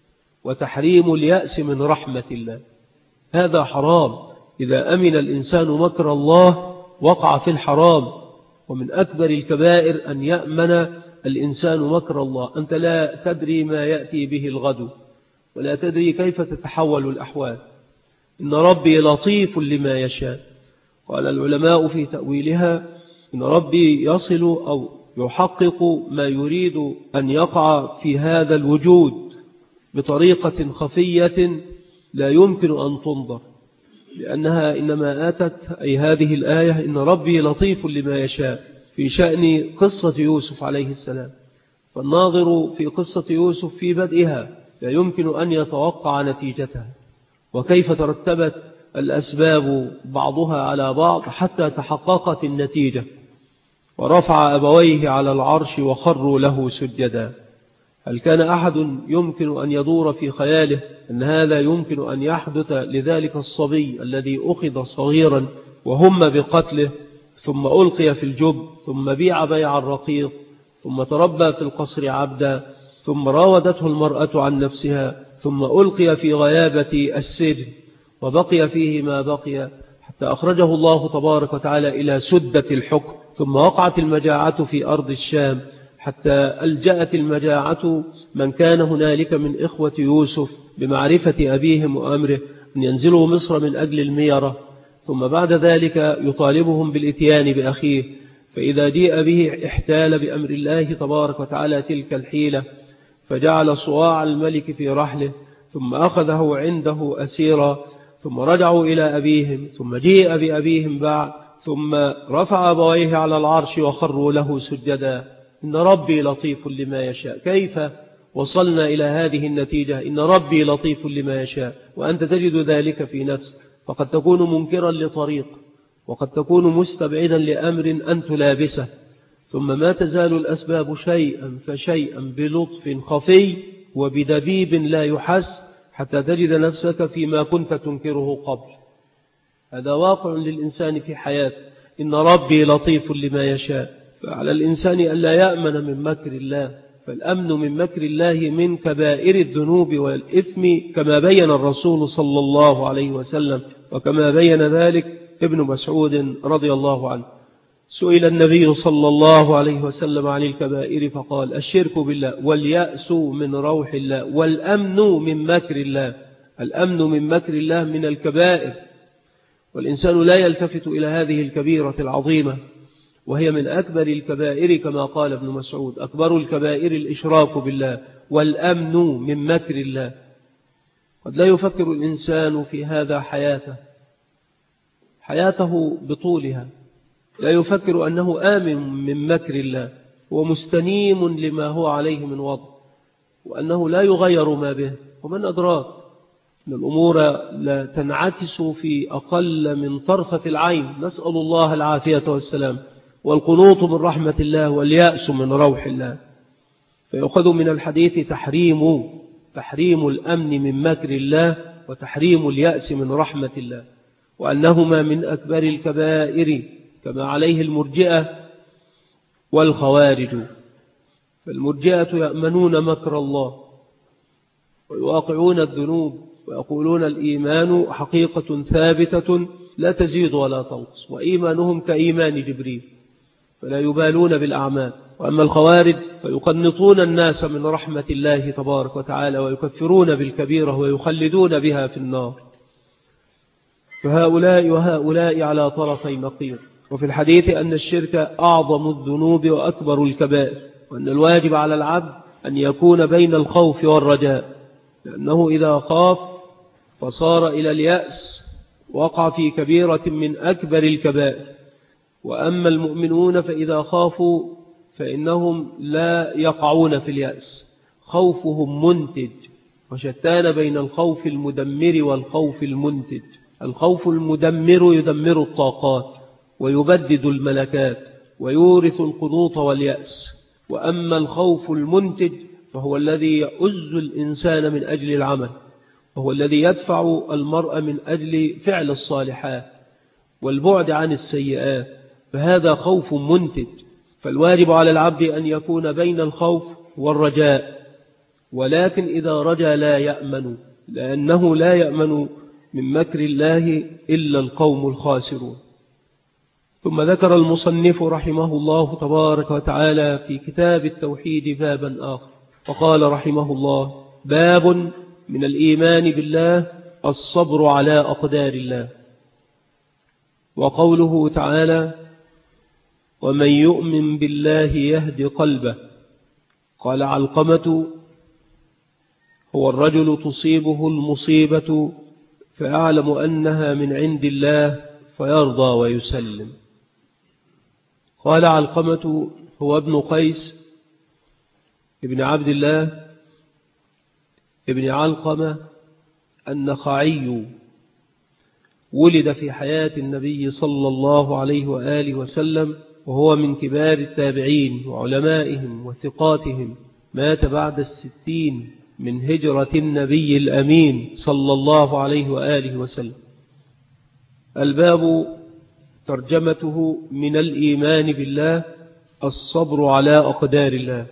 وتحريم اليأس من رحمة الله، هذا حرام. إذا أمن الإنسان مكر الله وقع في الحرام. ومن أكبر الكبائر أن يأمن الإنسان مكر الله. أنت لا تدري ما يأتي به الغد، ولا تدري كيف تتحول الأحوال. إن ربي لطيف لما يشاء. قال العلماء في تأويلها: إن ربي يصل أو يحقق ما يريد أن يقع في هذا الوجود بطريقة خفية لا يمكن أن تنظر، لأنها إنما آتت أي هذه الآية إن ربي لطيف لما يشاء في شأن قصة يوسف عليه السلام. فالناظر في قصة يوسف في بدئها لا يمكن أن يتوقع نتيجتها، وكيف ترتبت الأسباب بعضها على بعض حتى تحققت النتيجة. ورفع أبويه على العرش وخروا له سجدا. هل كان أحد يمكن أن يدور في خياله أن هذا يمكن أن يحدث لذلك الصبي الذي أخذ صغيرا وهم بقتله، ثم ألقي في الجب، ثم بيع بيع الرقيق، ثم تربى في القصر عبدا، ثم راودته المرأة عن نفسها، ثم ألقي في غيابة السجن وبقي فيه ما بقي حتى أخرجه الله تبارك وتعالى إلى سدة الحكم، ثم وقعت المجاعة في أرض الشام حتى ألجأت المجاعة من كان هنالك من إخوة يوسف بمعرفة أبيهم وأمره أن ينزلوا مصر من أجل الميرة، ثم بعد ذلك يطالبهم بالإتيان بأخيه، فإذا جيء به احتال بأمر الله تبارك وتعالى تلك الحيلة، فجعل صواع الملك في رحله، ثم أخذه عنده أسيرا، ثم رجعوا إلى أبيهم، ثم جيء بأبيهم بعد، ثم رفع أبويه على العرش وخروا له سجدا. إن ربي لطيف لما يشاء. كيف وصلنا إلى هذه النتيجة؟ إن ربي لطيف لما يشاء، وأنت تجد ذلك في نفسك، فقد تكون منكرا لطريق، وقد تكون مستبعدا لأمر أنت لابسه، ثم ما تزال الأسباب شيئا فشيئا بلطف خفي وبدبيب لا يحس حتى تجد نفسك فيما كنت تنكره قبل. هذا واقع للإنسان في حياته. إن ربي لطيف لما يشاء. فعلى الإنسان ألا يأمن من مكر الله، فالأمن من مكر الله من كبائر الذنوب والإثم، كما بين الرسول صلى الله عليه وسلم، وكما بين ذلك ابن مسعود رضي الله عنه. سئل النبي صلى الله عليه وسلم عن الكبائر فقال: الشرك بالله، واليأس من روح الله، والأمن من مكر الله. الأمن من مكر الله من الكبائر، والإنسان لا يلتفت إلى هذه الكبيرة العظيمة، وهي من أكبر الكبائر كما قال ابن مسعود: أكبر الكبائر الإشراك بالله، والأمن من مكر الله. قد لا يفكر الإنسان في هذا حياته بطولها، لا يفكر أنه آمن من مكر الله، هو مستنيم لما هو عليه من وضع، وأنه لا يغير ما به. ومن أدراك أن الأمور لا تنعكس في أقل من طرفة العين. نسأل الله العافية والسلام. والقنوط من رحمة الله، واليأس من روح الله. فيأخذ من الحديث تحريم الأمن من مكر الله، وتحريم اليأس من رحمة الله، وأنهما من أكبر الكبائر كما عليه المرجئة والخوارج. فالمرجئة يأمنون مكر الله ويواقعون الذنوب، ويقولون الإيمان حقيقة ثابتة لا تزيد ولا تنقص، وإيمانهم كإيمان جبريل، فلا يبالون بالأعمال. وأما الخوارج فيقنطون الناس من رحمة الله تبارك وتعالى، ويكفرون بالكبيرة ويخلدون بها في النار. فهؤلاء وهؤلاء على طرفي نقيض. وفي الحديث أن الشرك أعظم الذنوب وأكبر الكبائر، وأن الواجب على العبد أن يكون بين الخوف والرجاء، لأنه إذا خاف فصار إلى اليأس وقع في كبيرة من أكبر الكبائر. وأما المؤمنون فإذا خافوا فإنهم لا يقعون في اليأس، خوفهم منتج، وشتان بين الخوف المدمر والخوف المنتج. الخوف المدمر يدمر الطاقات ويبدد الملكات ويورث القنوط واليأس، وأما الخوف المنتج فهو الذي يؤز الإنسان من أجل العمل، وهو الذي يدفع المرء من أجل فعل الصالحات والبعد عن السيئات. فهذا خوف منتج. فالواجب على العبد أن يكون بين الخوف والرجاء، ولكن إذا رجا لا يأمن، لأنه لا يأمن من مكر الله إلا القوم الخاسرون. ثم ذكر المصنف رحمه الله تبارك وتعالى في كتاب التوحيد بابا آخر، وقال رحمه الله: باب من الإيمان بالله الصبر على أقدار الله. وقوله تعالى: ومن يؤمن بالله يهد قلبه. قال علقمة: هو الرجل تصيبه المصيبة فيعلم أنها من عند الله فيرضى ويسلم. قال علقمة: هو ابن قيس ابن عبد الله ابن علقمة النخعي، ولد في حياة النبي صلى الله عليه وآله وسلم، وهو من كبار التابعين وعلمائهم وثقاتهم. مات بعد 60 من هجرة النبي الأمين صلى الله عليه وآله وسلم. الباب ترجمته من الإيمان بالله الصبر على أقدار الله،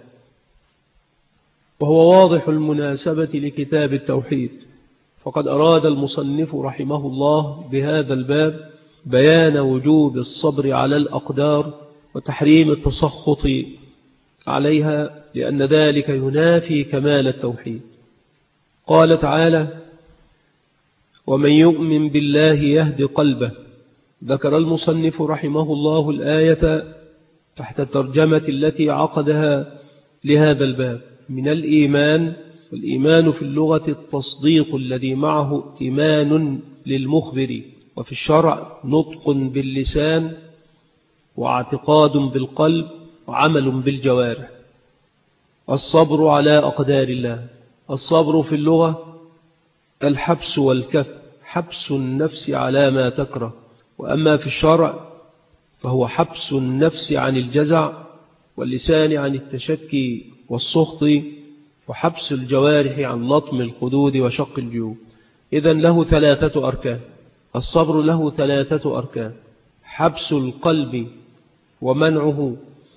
وهو واضح المناسبة لكتاب التوحيد. فقد أراد المصنف رحمه الله بهذا الباب بيان وجوب الصبر على الأقدار وتحريم التسخط عليها، لأن ذلك ينافي كمال التوحيد. قال تعالى: ومن يؤمن بالله يهد قلبه. ذكر المصنف رحمه الله الآية تحت الترجمة التي عقدها لهذا الباب، من الإيمان. والإيمان في اللغة التصديق الذي معه ائتمان للمخبر، وفي الشرع نطق باللسان واعتقاد بالقلب وعمل بالجوارح. الصبر على أقدار الله. الصبر في اللغة الحبس والكف، حبس النفس على ما تكره. وأما في الشرع فهو حبس النفس عن الجزع، واللسان عن التشكي والسخط، وحبس الجوارح عن لطم الخدود وشق الجيوب. إذن له 3 أركان. الصبر له 3 أركان: حبس القلب ومنعه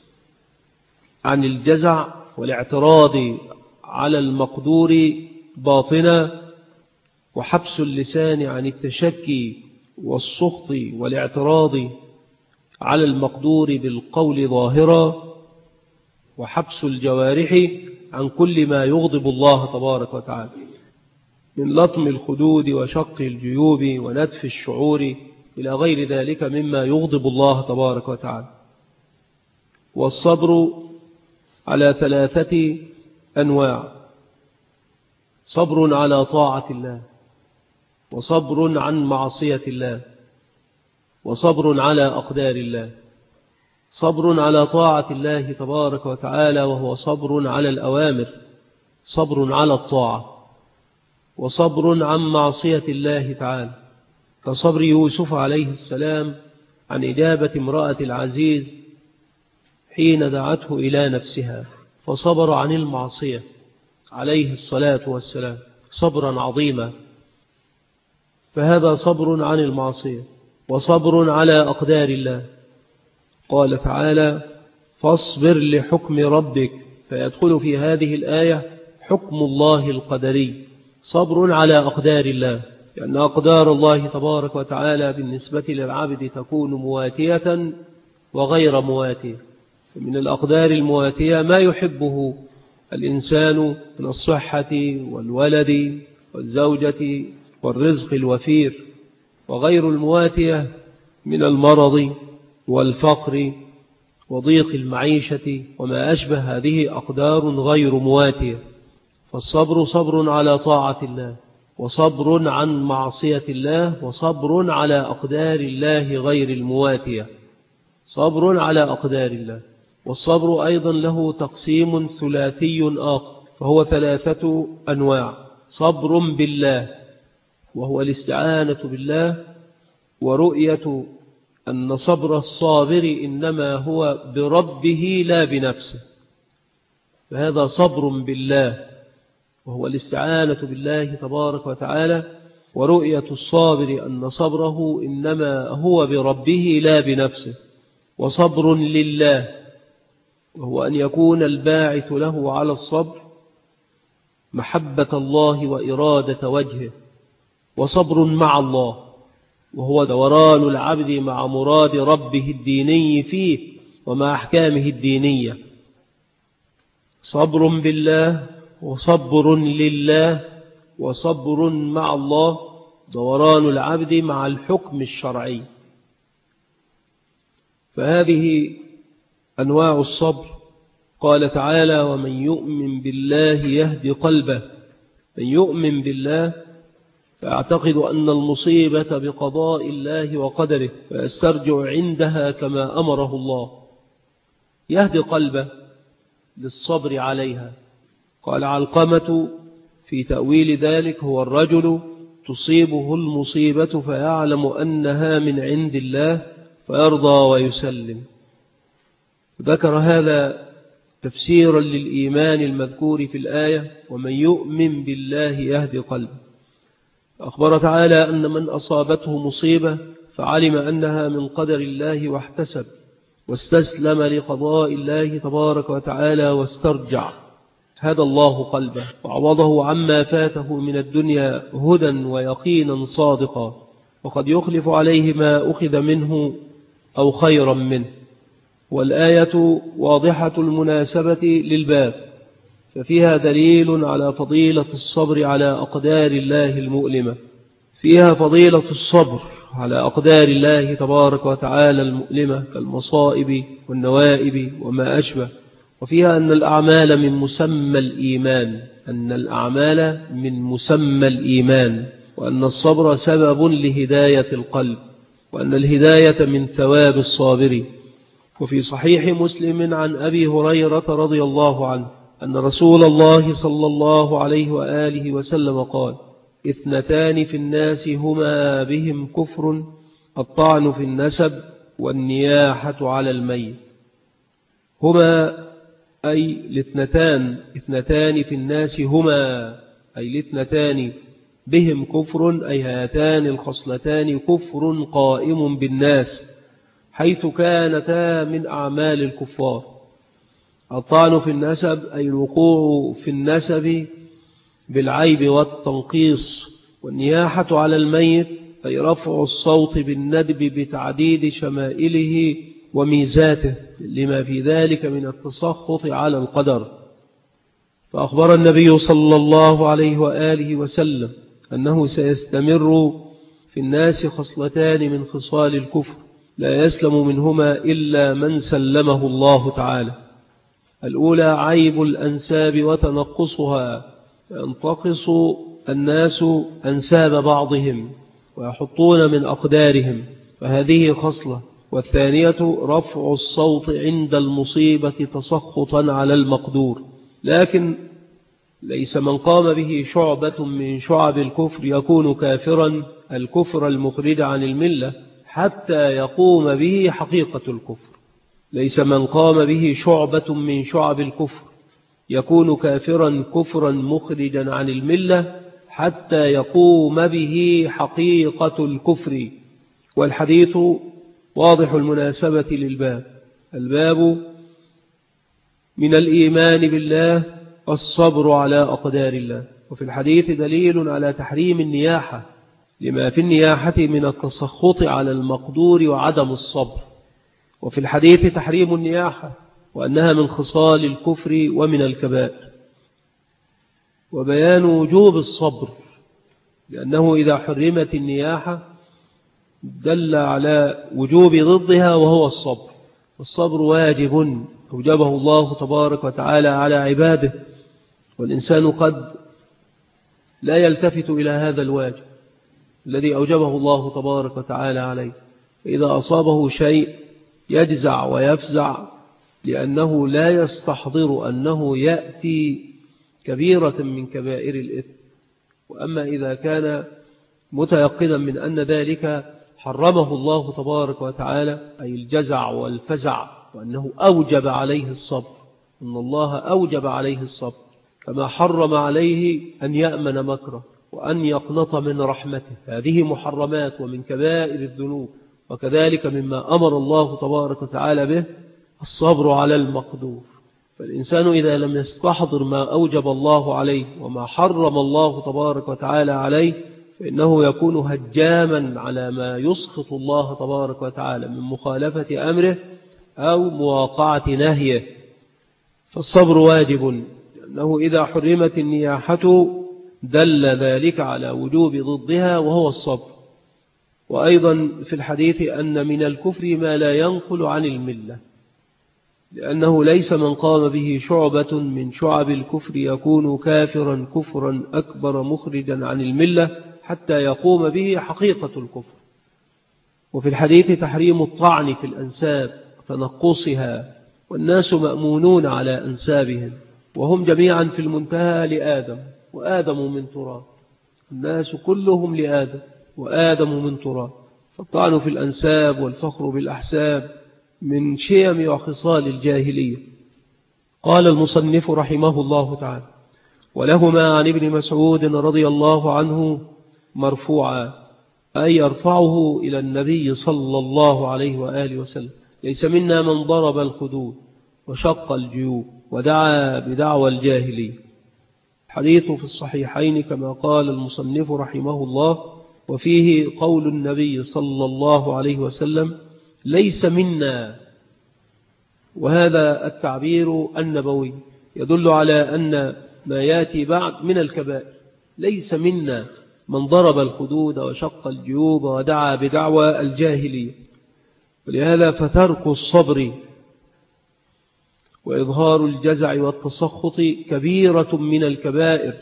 عن الجزع والاعتراض على المقدور باطنا، وحبس اللسان عن التشكي والسخط والاعتراض على المقدور بالقول ظاهرا، وحبس الجوارح عن كل ما يغضب الله تبارك وتعالى من لطم الخدود وشق الجيوب ونتف الشعور إلى غير ذلك مما يغضب الله تبارك وتعالى. والصبر على 3 أنواع: صبر على طاعة الله، وصبر عن معصية الله، وصبر على أقدار الله. صبر على طاعة الله تبارك وتعالى وهو صبر على الأوامر، صبر على الطاعة، وصبر عن معصية الله تعالى، كصبر يوسف عليه السلام عن إجابة امرأة العزيز حين دعته إلى نفسها، فصبر عن المعصية عليه الصلاة والسلام صبرا عظيما. فهذا صبر عن المعصية. وصبر على أقدار الله. قال تعالى: فاصبر لحكم ربك، فيدخل في هذه الآية حكم الله القدري. صبر على أقدار الله، لأن أقدار الله تبارك وتعالى بالنسبة للعبد تكون مواتية وغير مواتية. من الأقدار المواتية ما يحبه الإنسان من الصحة والولد والزوجة والرزق الوفير، وغير المواتية من المرض والفقر وضيق المعيشة وما أشبه. هذه أقدار غير مواتية. فالصبر صبر على طاعة الله، وصبر عن معصية الله، وصبر على أقدار الله غير المواتية. صبر على أقدار الله. والصبر أيضا له تقسيم ثلاثي آخر، فهو 3 أنواع: صبر بالله، وهو الاستعانة بالله، ورؤية أن صبر الصابر إنما هو بربه لا بنفسه، فهذا صبر بالله، وهو الاستعانة بالله تبارك وتعالى، ورؤية الصابر أن صبره إنما هو بربه لا بنفسه. وصبر لله، وهو أن يكون الباعث له على الصبر محبة الله وإرادة وجهه. وصبر مع الله، وهو دوران العبد مع مراد ربه الديني فيه ومع أحكامه الدينية. صبر بالله، وصبر لله، وصبر مع الله، دوران العبد مع الحكم الشرعي. فهذه أنواع الصبر. قال تعالى: ومن يؤمن بالله يهدي قلبه. من يؤمن بالله فأعتقد أن المصيبة بقضاء الله وقدره، فيسترجع عندها كما أمره الله، يهدي قلبه للصبر عليها. قال علقمة في تأويل ذلك: هو الرجل تصيبه المصيبة فيعلم أنها من عند الله فيرضى ويسلم. ذكر هذا تفسيرا للإيمان المذكور في الآية: ومن يؤمن بالله يهدي قلبه. أخبر تعالى أن من أصابته مصيبة فعلم أنها من قدر الله واحتسب واستسلم لقضاء الله تبارك وتعالى واسترجع، هدى الله قلبه وعوضه عما فاته من الدنيا هدى ويقينا صادقا، وقد يخلف عليه ما أخذ منه أو خيرا منه. والآية واضحة المناسبة للباب، ففيها دليل على فضيلة الصبر على أقدار الله المؤلمة. فيها فضيلة الصبر على أقدار الله تبارك وتعالى المؤلمة كالمصائب والنوائب وما أشبه، وفيها أن الأعمال من مسمى الإيمان، وأن الصبر سبب لهداية القلب، وأن الهداية من ثواب الصابر. وفي صحيح مسلم عن أبي هريرة رضي الله عنه أن رسول الله صلى الله عليه وآله وسلم قال: 2 في الناس هما بهم كفر: الطعن في النسب والنياحة على الميت. هما أي الاثنتان، 2 في الناس هما أي الاثنتان بهم كفر، أي هاتان الخصلتان كفر قائم بالناس، حيث كانتا من أعمال الكفار. الطعن في النسب أي الوقوع في النسب بالعيب والتنقيص، والنياحة على الميت أي رفع الصوت بالندب بتعديد شمائله وميزاته، لما في ذلك من التسخط على القدر. فأخبر النبي صلى الله عليه وآله وسلم أنه سيستمر في الناس خصلتان من خصال الكفر لا يسلم منهما إلا من سلمه الله تعالى. الأولى عيب الأنساب وتنقصها، فينتقص الناس أنساب بعضهم ويحطون من أقدارهم، فهذه خصلة. والثانية رفع الصوت عند المصيبة تسخطا على المقدور، لكن ليس من قام به شعبة من شعب الكفر يكون كافرا الكفر المخرج عن الملة حتى يقوم به حقيقة الكفر. ليس من قام به شعبة من شعب الكفر يكون كافرا كفرا مخرجا عن الملة حتى يقوم به حقيقة الكفر. والحديث واضح المناسبة للباب. الباب من الإيمان بالله الصبر على أقدار الله. وفي الحديث دليل على تحريم النياحة لما في النياحة من التسخط على المقدور وعدم الصبر. وفي الحديث تحريم النياحة وأنها من خصال الكفر ومن الكبائر، وبيان وجوب الصبر، لأنه إذا حرمت النياحة دل على وجوب ضدها وهو الصبر. الصبر واجب أوجبه الله تبارك وتعالى على عباده، والإنسان قد لا يلتفت إلى هذا الواجب الذي أوجبه الله تبارك وتعالى عليه. إذا أصابه شيء يجزع ويفزع لأنه لا يستحضر أنه يأتي كبيرة من كبائر الإثم. وأما إذا كان متيقنا من أن ذلك حرمه الله تبارك وتعالى، أي الجزع والفزع، وأنه أوجب عليه الصبر، أن الله أوجب عليه الصبر، كما حرم عليه أن يأمن مكره وأن يقنط من رحمته. هذه محرمات ومن كبائر الذنوب. وكذلك مما أمر الله تبارك وتعالى به الصبر على المقدور. فالإنسان إذا لم يستحضر ما أوجب الله عليه وما حرم الله تبارك وتعالى عليه فإنه يكون هجاما على ما يسخط الله تبارك وتعالى من مخالفة أمره أو مواقعة نهيه. فالصبر واجب، لأنه إذا حرمت النياحة دل ذلك على وجوب ضدها وهو الصبر. وأيضا في الحديث أن من الكفر ما لا ينقل عن الملة، لأنه ليس من قام به شعبة من شعب الكفر يكون كافرا كفرا أكبر مخرجا عن الملة حتى يقوم به حقيقة الكفر. وفي الحديث تحريم الطعن في الأنساب وتنقصها، والناس مأمونون على أنسابهم وهم جميعا في المنتهى لآدم، وآدم من تراب. الناس كلهم لآدم وآدم من تراب. فالطعن في الأنساب والفخر بالأحساب من شيم وخصال الجاهلية. قال المصنف رحمه الله تعالى: ولهما عن ابن مسعود رضي الله عنه مرفوعا، أي يرفعه إلى النبي صلى الله عليه وآله وسلم: ليس منا من ضرب الخدود وشق الجيوب ودعا بدعوى الجاهلية. حديث في الصحيحين كما قال المصنف رحمه الله، وفيه قول النبي صلى الله عليه وسلم: ليس منا. وهذا التعبير النبوي يدل على أن ما يأتي بعد من الكبائر. ليس منا من ضرب الخدود وشق الجيوب ودعا بدعوى الجاهلية. ولهذا فترك الصبر وإظهار الجزع والتسخط كبيرة من الكبائر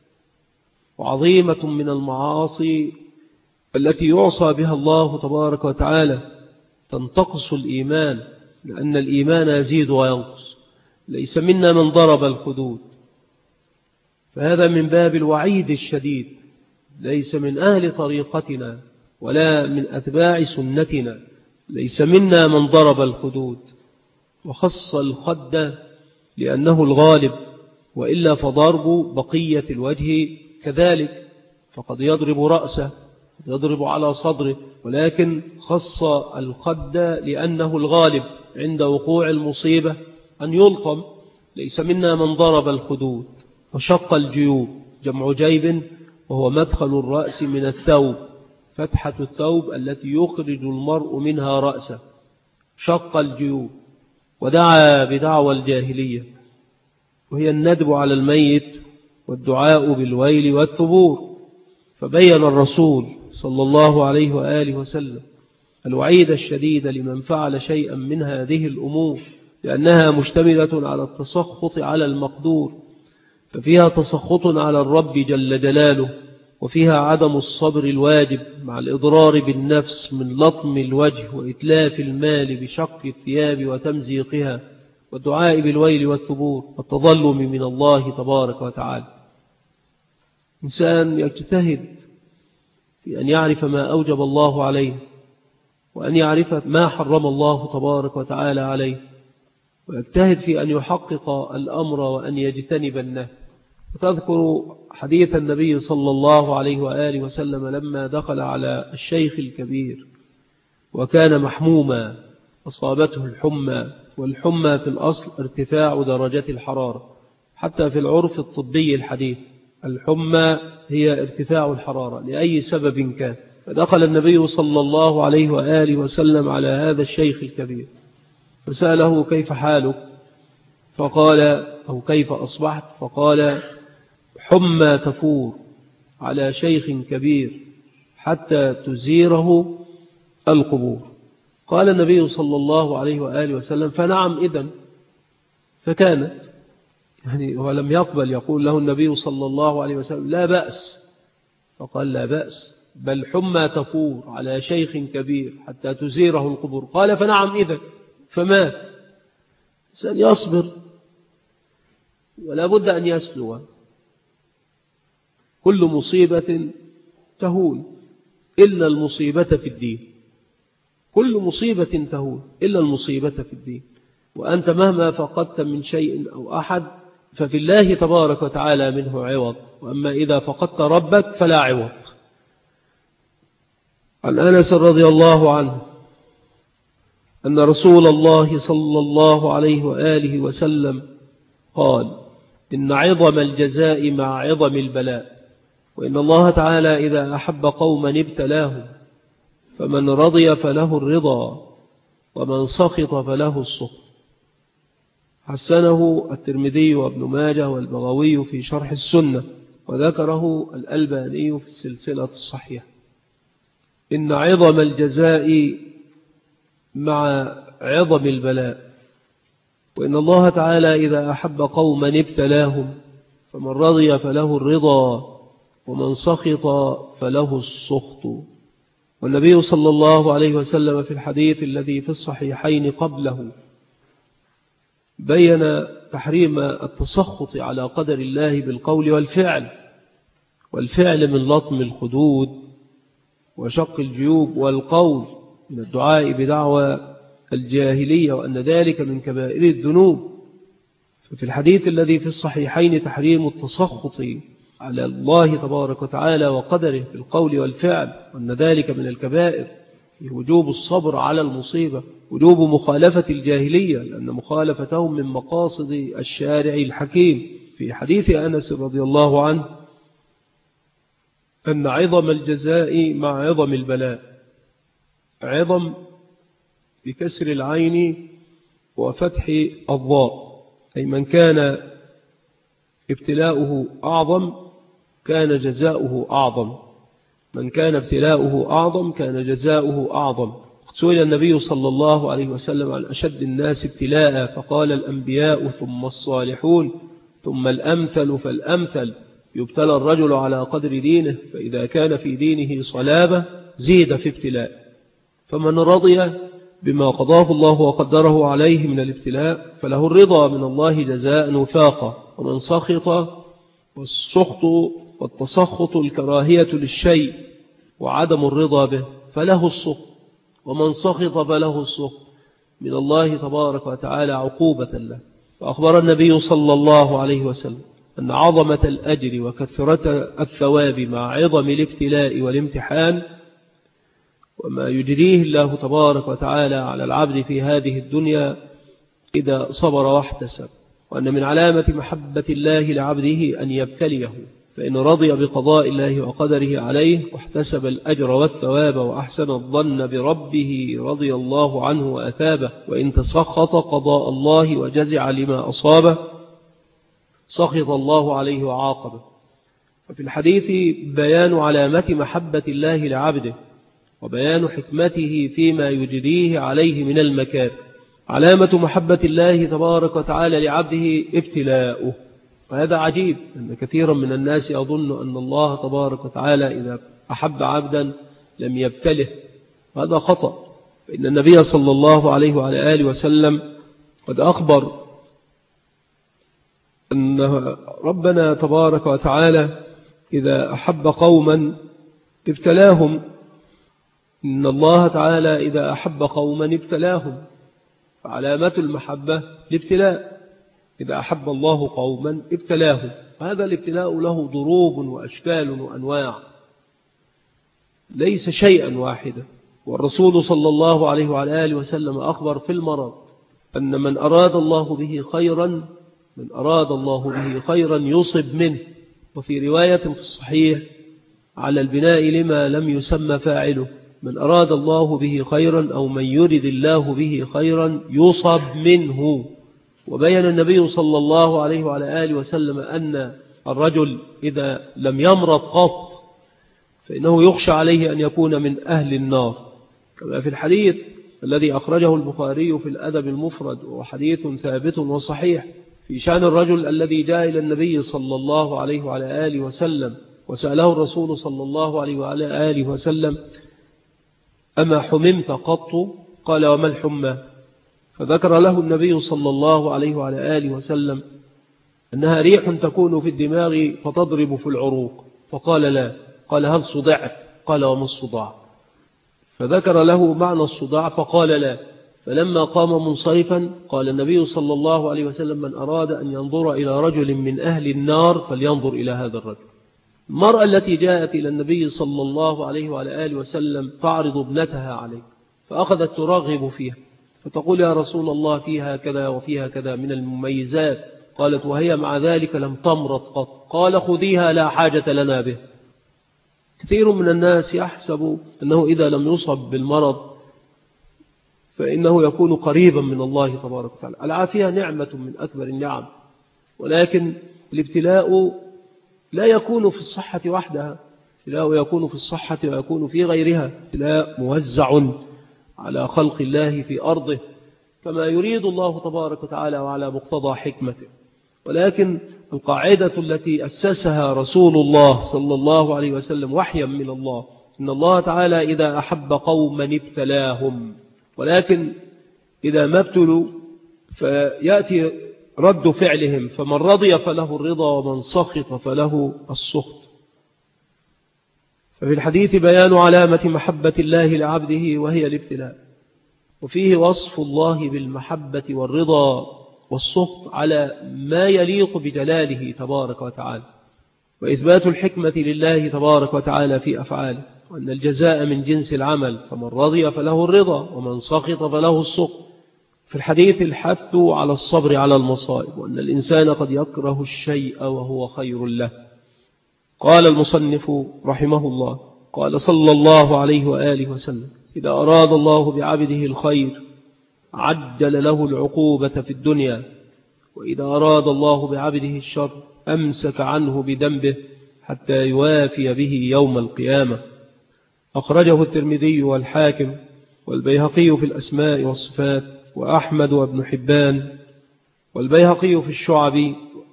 وعظيمة من المعاصي التي يعصى بها الله تبارك وتعالى، تنتقص الإيمان، لأن الإيمان يزيد وينقص. ليس منا من ضرب الخدود، فهذا من باب الوعيد الشديد. ليس من أهل طريقتنا ولا من أتباع سنتنا، ليس منا من ضرب الخدود. وخص الخد لأنه الغالب، وإلا فضرب بقية الوجه كذلك، فقد يضرب رأسه، يضرب على صدره، ولكن خص الخد لأنه الغالب عند وقوع المصيبة أن يلطم. ليس منا من ضرب الخدود. وشق الجيوب، جمع جيب، وهو مدخل الرأس من الثوب، فتحة الثوب التي يخرج المرء منها رأسه، شق الجيوب. ودعا بدعوى الجاهلية، وهي الندب على الميت والدعاء بالويل والثبور. فبين الرسول صلى الله عليه وآله وسلم الوعيد الشديد لمن فعل شيئا من هذه الأمور، لأنها مشتملة على التسخط على المقدور، ففيها تسخط على الرب جل جلاله، وفيها عدم الصبر الواجب مع الإضرار بالنفس من لطم الوجه وإتلاف المال بشق الثياب وتمزيقها، والدعاء بالويل والثبور والتظلم من الله تبارك وتعالى. إنسان يجتهد في أن يعرف ما أوجب الله عليه، وأن يعرف ما حرم الله تبارك وتعالى عليه، ويجتهد في أن يحقق الأمر وأن يجتنب النهي. وتذكر حديث النبي صلى الله عليه وآله وسلم لما دخل على الشيخ الكبير وكان محموما، أصابته الحمى، والحمى في الأصل ارتفاع درجة الحرارة، حتى في العرف الطبي الحديث الحمى هي ارتفاع الحرارة لأي سبب كان. فدخل النبي صلى الله عليه وآله وسلم على هذا الشيخ الكبير فسأله كيف حالك؟ فقال أو كيف أصبحت؟ فقال حمى تفور على شيخ كبير حتى تزيره القبور. قال النبي صلى الله عليه وآله وسلم فنعم إذن. فكانت ولم يقبل، يقول له النبي صلى الله عليه وسلم لا بأس، فقال لا بأس، بل حمى تفور على شيخ كبير حتى تزيره القبور. قال فنعم إذن. فمات. يصبر ولا بد أن يسلو. كل مصيبة تهون إلا المصيبة في الدين، كل مصيبة تهون إلا المصيبة في الدين. وأنت مهما فقدت من شيء أو أحد ففي الله تبارك وتعالى منه عوض، وأما إذا فقدت ربك فلا عوض. عن أنس رضي الله عنه أن رسول الله صلى الله عليه وآله وسلم قال إن عظم الجزاء مع عظم البلاء، وإن الله تعالى إذا أحب قوما ابتلاهم، فمن رضي فله الرضا ومن سخط فله السخط. حسنه الترمذي وابن ماجه والبغوي في شرح السنة، وذكره الألباني في السلسلة الصحيحة. إن عظم الجزاء مع عظم البلاء، وإن الله تعالى إذا أحب قوما ابتلاهم، فمن رضي فله الرضا ومن سخط فله السخط. والنبي صلى الله عليه وسلم في الحديث الذي في الصحيحين قبله بين تحريم التسخط على قدر الله بالقول والفعل، والفعل من لطم الخدود وشق الجيوب، والقول من الدعاء بدعوى الجاهلية، وأن ذلك من كبائر الذنوب. ففي الحديث الذي في الصحيحين تحريم التسخط على الله تبارك وتعالى وقدره بالقول والفعل، وأن ذلك من الكبائر، وجوب الصبر على المصيبة، وجوب مخالفة الجاهلية، لأن مخالفتهم من مقاصد الشارع الحكيم. في حديث أنس رضي الله عنه أن عظم الجزاء مع عظم البلاء، عظم بكسر العين وفتح الضاء، أي من كان ابتلاؤه أعظم كان جزاؤه أعظم، من كان ابتلاؤه أعظم كان جزاؤه أعظم. سئل النبي صلى الله عليه وسلم عن أشد الناس ابتلاء فقال الأنبياء ثم الصالحون ثم الأمثل فالأمثل، يبتلى الرجل على قدر دينه، فإذا كان في دينه صلابة زيد في ابتلاء، فمن رضي بما قضاه الله وقدره عليه من الابتلاء فله الرضا من الله جزاء وفاقا، ومن سخط والسخط والتسخط الكراهية للشيء وعدم الرضا به فله السخط، ومن سخط فله السخط من الله تبارك وتعالى عقوبة له. فأخبر النبي صلى الله عليه وسلم أن عظمة الأجر وكثرة الثواب مع عظم الابتلاء والامتحان وما يجريه الله تبارك وتعالى على العبد في هذه الدنيا إذا صبر واحتسب، وأن من علامة محبة الله لعبده أن يبتليه، فإن رضي بقضاء الله وقدره عليه واحتسب الأجر والثواب وأحسن الظن بربه رضي الله عنه وأثابه، وإن تسخط قضاء الله وجزع لما أصابه سخط الله عليه وعاقبه. وفي الحديث بيان علامة محبة الله لعبده وبيان حكمته فيما يجريه عليه من المكارم. علامة محبة الله تبارك وتعالى لعبده ابتلاؤه، وهذا عجيب أن كثيرا من الناس يظن أن الله تبارك وتعالى إذا أحب عبدا لم يبتله، وهذا خطأ، فإن النبي صلى الله عليه وعلى آله وسلم قد أخبر أن ربنا تبارك وتعالى إذا أحب قوما ابتلاهم، إن الله تعالى إذا أحب قوما ابتلاهم، فعلامة المحبة الابتلاء، إذا أحب الله قوما ابتلاهم، هذا الابتلاء له ضروب وأشكال وأنواع ليس شيئا واحدا. والرسول صلى الله عليه وعلى آله وسلم أخبر في المرض أن من أراد الله به خيرا يصب منه، وفي رواية في الصحيح على البناء لما لم يسمى فاعله، من أراد الله به خيرا أو من يرد الله به خيرا يصب منه. وبين النبي صلى الله عليه وعلى آله وسلم أن الرجل إذا لم يمرض قط فإنه يخشى عليه أن يكون من أهل النار، كما في الحديث الذي أخرجه البخاري في الأدب المفرد، وحديث ثابت وصحيح في شأن الرجل الذي جاء إلى النبي صلى الله عليه وعلى آله وسلم وسأله الرسول صلى الله عليه وعلى آله وسلم أما حممت قط؟ قال وما الحمى؟ فذكر له النبي صلى الله عليه وعلى آله وسلم أنها ريح تكون في الدماغ فتضرب في العروق، فقال لا. قال هل صدعت؟ قال وما الصداع؟ فذكر له معنى الصداع فقال لا. فلما قام منصرفا قال النبي صلى الله عليه وسلم من أراد أن ينظر إلى رجل من أهل النار فلينظر إلى هذا الرجل. المرأة التي جاءت إلى النبي صلى الله عليه وعلى آله وسلم تعرض ابنتها عليه، فأخذت ترغب فيها فتقول يا رسول الله فيها كذا وفيها كذا من المميزات، قالت وهي مع ذلك لم تمرض قط. قال خذيها لا حاجة لنا به. كثير من الناس يحسب أنه إذا لم يصب بالمرض فإنه يكون قريبا من الله تبارك وتعالى. العافية نعمة من أكبر النعم، ولكن الابتلاء لا يكون في الصحة وحدها، الابتلاء يكون في الصحة ويكون في غيرها، ابتلاء موزع على خلق الله في أرضه كما يريد الله تبارك وتعالى وعلى مقتضى حكمته. ولكن القاعدة التي أسسها رسول الله صلى الله عليه وسلم وحيا من الله إن الله تعالى إذا أحب قوما ابتلاهم، ولكن إذا ما ابتلوا فيأتي رد فعلهم، فمن رضي فله الرضا ومن سخط فله السخط. ففي الحديث بيان علامة محبة الله لعبده وهي الابتلاء، وفيه وصف الله بالمحبة والرضا والسخط على ما يليق بجلاله تبارك وتعالى، وإثبات الحكمة لله تبارك وتعالى في أفعاله، وأن الجزاء من جنس العمل، فمن رضي فله الرضا ومن سخط فله السخط. في الحديث الحث على الصبر على المصائب، وأن الإنسان قد يكره الشيء وهو خير له. قال المصنف رحمه الله قال صلى الله عليه وآله وسلم إذا أراد الله بعبده الخير عجل له العقوبة في الدنيا، وإذا أراد الله بعبده الشر أمسك عنه بذنبه حتى يوافي به يوم القيامة. أخرجه الترمذي والحاكم والبيهقي في الأسماء والصفات، وأحمد وابن حبان، والبيهقي في الشعب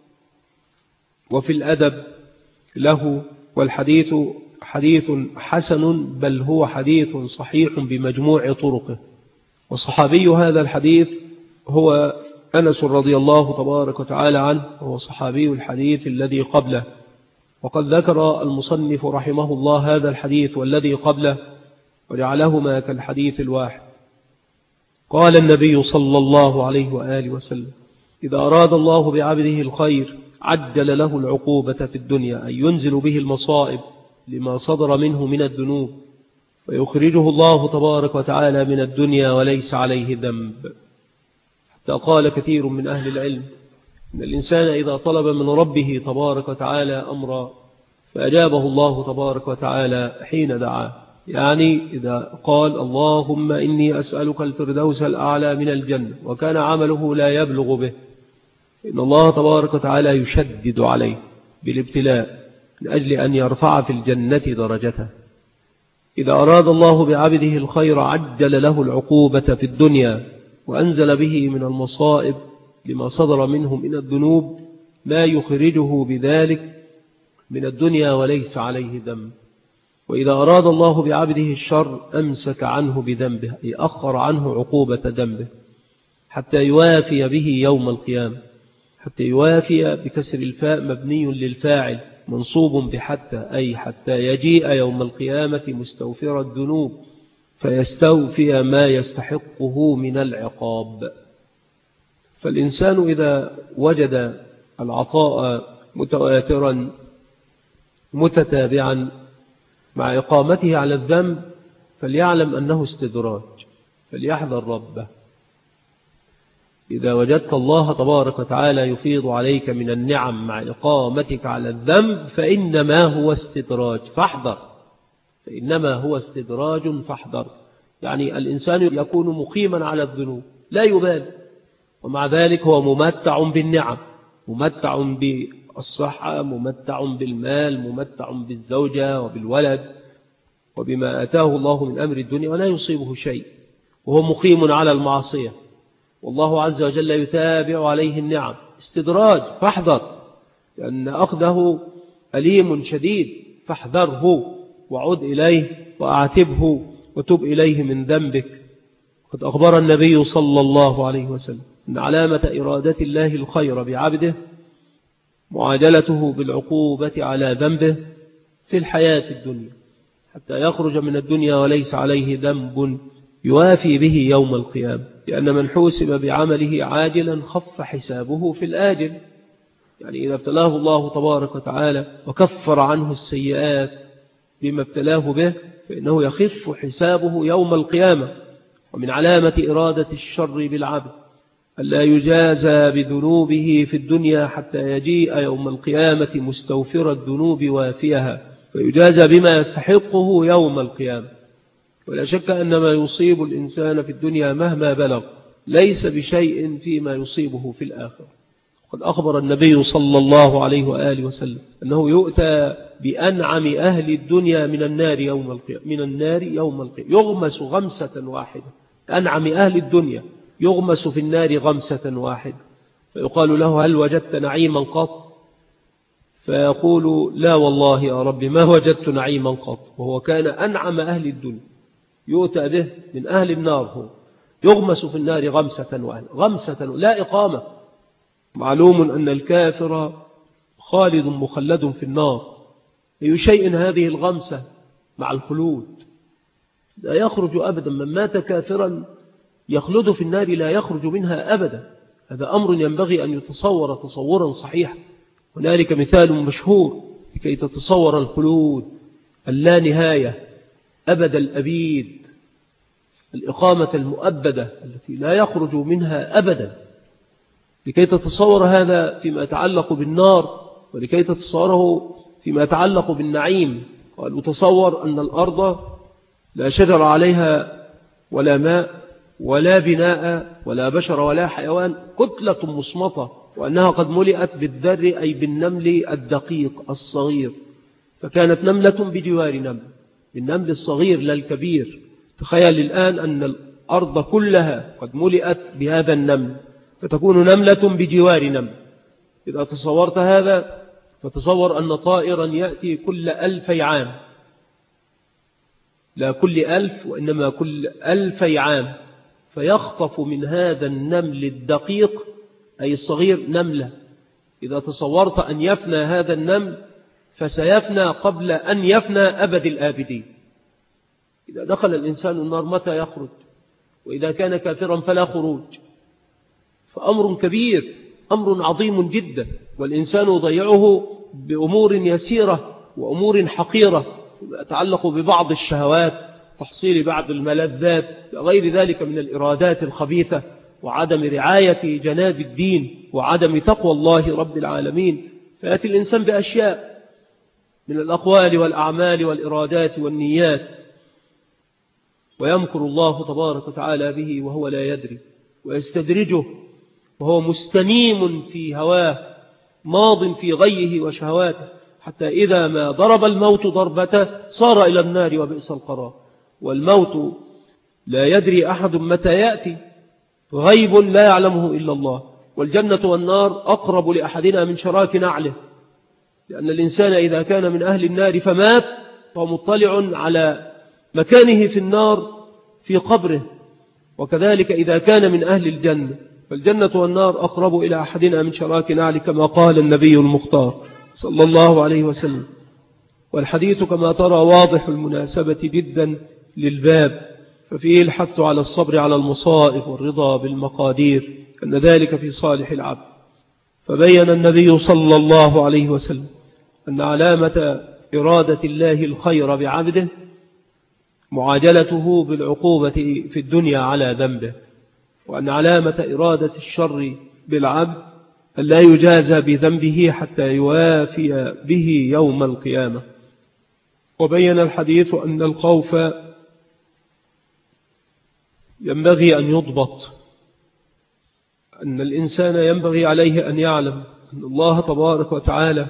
وفي الأدب له، والحديث حديث حسن بل هو حديث صحيح بمجموع طرقه. وصحابي هذا الحديث هو أنس رضي الله تبارك وتعالى عنه، وهو صحابي الحديث الذي قبله. وقد ذكر المصنف رحمه الله هذا الحديث والذي قبله وجعلهما كالحديث الواحد. قال النبي صلى الله عليه وآله وسلم: إذا أراد الله بعبده الخير عجل له العقوبة في الدنيا، أي ينزل به المصائب لما صدر منه من الذنوب، فيخرجه الله تبارك وتعالى من الدنيا وليس عليه ذنب. حتى قال كثير من أهل العلم إن الإنسان إذا طلب من ربه تبارك وتعالى أمرا فأجابه الله تبارك وتعالى حين دعاه، يعني إذا قال: اللهم إني أسألك الفردوس الأعلى من الجنة، وكان عمله لا يبلغ به، إن الله تبارك وتعالى يشدد عليه بالابتلاء من أجل أن يرفع في الجنة درجته. إذا أراد الله بعبده الخير عجل له العقوبة في الدنيا، وأنزل به من المصائب لما صدر منه من الذنوب ما يخرجه بذلك من الدنيا وليس عليه ذنب. وإذا أراد الله بعبده الشر أمسك عنه بذنبه، أي أخر عنه عقوبة ذنبه حتى يوافي به يوم القيامة. حتى يوافي بكسر الفاء مبني للفاعل منصوب بحتى، أي حتى يجيء يوم القيامة مستوفر الذنوب فيستوفي ما يستحقه من العقاب. فالإنسان إذا وجد العطاء متواترا متتابعا مع إقامته على الذنب فليعلم أنه استدراج، فليحذر ربه. إذا وجدت الله تبارك وتعالى يفيض عليك من النعم مع إقامتك على الذنب فإنما هو استدراج فاحذر، فإنما هو استدراج فاحذر. يعني الإنسان يكون مقيما على الذنوب لا يبالي، ومع ذلك هو ممتع بالنعم، ممتع بالصحة، ممتع بالمال، ممتع بالزوجة وبالولد وبما أتاه الله من أمر الدنيا ولا يصيبه شيء، وهو مقيم على المعصية، والله عز وجل يتابع عليه النعم. استدراج فاحذر، لأن أخذه أليم شديد، فاحذره وعد إليه وأعتبه وتب إليه من ذنبك. قد أخبر النبي صلى الله عليه وسلم أن علامة إرادة الله الخير بعبده معاجلته بالعقوبة على ذنبه في الحياة الدنيا حتى يخرج من الدنيا وليس عليه ذنب يوافي به يوم القيامة، لأن من حوسب بعمله عاجلا خف حسابه في الآجل. يعني إذا ابتلاه الله تبارك وتعالى وكفر عنه السيئات بما ابتلاه به فإنه يخف حسابه يوم القيامة. ومن علامة إرادة الشر بالعبد ألا يجازى بذنوبه في الدنيا حتى يجيء يوم القيامة مستوفر الذنوب وافيها فيجازى بما يستحقه يوم القيامة. ولا شك أن ما يصيب الإنسان في الدنيا مهما بلغ ليس بشيء فيما يصيبه في الآخرة. قد أخبر النبي صلى الله عليه وآله وسلم أنه يؤتى بأنعم أهل الدنيا من النار يوم القيامة يغمس غمسة واحدة. أنعم أهل الدنيا يغمس في النار غمسة واحدة، فيقال له: هل وجدت نعيما قط؟ فيقول: لا والله يا رب ما وجدت نعيما قط، وهو كان أنعم أهل الدنيا. يؤتى به من أهل النار، هو يغمس في النار غمسة واحدة، غمسة لا إقامة. معلوم أن الكافر خالد مخلد في النار، أي شيء هذه الغمسة مع الخلود، لا يخرج أبدا. من مات كافرا يخلد في النار لا يخرج منها أبدا. هذا أمر ينبغي أن يتصور تصورا صحيحا. هنالك مثال مشهور لكي تتصور الخلود اللا نهاية أبد الأبيد، الإقامة المؤبدة التي لا يخرج منها أبدا. لكي تتصور هذا فيما يتعلق بالنار، ولكي تتصوره فيما يتعلق بالنعيم. قالوا: تصور أن الأرض لا شجر عليها ولا ماء ولا بناء ولا بشر ولا حيوان، كتلة مصمتة، وأنها قد ملئت بالذر أي بالنمل الدقيق الصغير، فكانت نملة بجوار نمل، بالنمل الصغير لا الكبير، تخيل الآن أن الأرض كلها قد ملئت بهذا النمل، فتكون نملة بجوار نمل. إذا تصورت هذا فتصور أن طائرا يأتي كل 1000 عام، لا كل 1000 وإنما كل 2000 عام، فيخطف من هذا النمل الدقيق أي الصغير نملة. إذا تصورت أن يفنى هذا النمل فسيفنى قبل أن يفنى أبد الآبدين. إذا دخل الإنسان النار متى يخرج؟ وإذا كان كافرا فلا خروج. فأمر كبير، أمر عظيم جدا، والإنسان يضيعه بأمور يسيرة وأمور حقيرة يتعلق ببعض الشهوات، تحصيل بعض الملذات، غير ذلك من الإرادات الخبيثة، وعدم رعاية جناب الدين، وعدم تقوى الله رب العالمين. فيأتي الإنسان بأشياء من الأقوال والأعمال والإرادات والنيات، ويمكر الله تبارك وتعالى به وهو لا يدري، ويستدرجه وهو مستنيم في هواه ماض في غيه وشهواته، حتى إذا ما ضرب الموت ضربته صار إلى النار وبئس القرار. والموت لا يدري أحد متى يأتي، غيب لا يعلمه إلا الله. والجنة والنار أقرب لأحدنا من شراك نعله، لأن الإنسان إذا كان من أهل النار فمات فهو مطلع على مكانه في النار في قبره، وكذلك إذا كان من أهل الجنة فالجنة والنار أقرب إلى أحدنا من شراك نعله، كما قال النبي المختار صلى الله عليه وسلم. والحديث كما ترى واضح المناسبة جدا للباب، ففيه الحث على الصبر على المصائب والرضا بالمقادير، أن ذلك في صالح العبد. فبين النبي صلى الله عليه وسلم أن علامة إرادة الله الخير بعبده معاجلته بالعقوبة في الدنيا على ذنبه، وأن علامة إرادة الشر بالعبد أن لا يجازى بذنبه حتى يوافي به يوم القيامة. وبين الحديث أن الخوف ينبغي أن يضبط، أن الإنسان ينبغي عليه أن يعلم أن الله تبارك وتعالى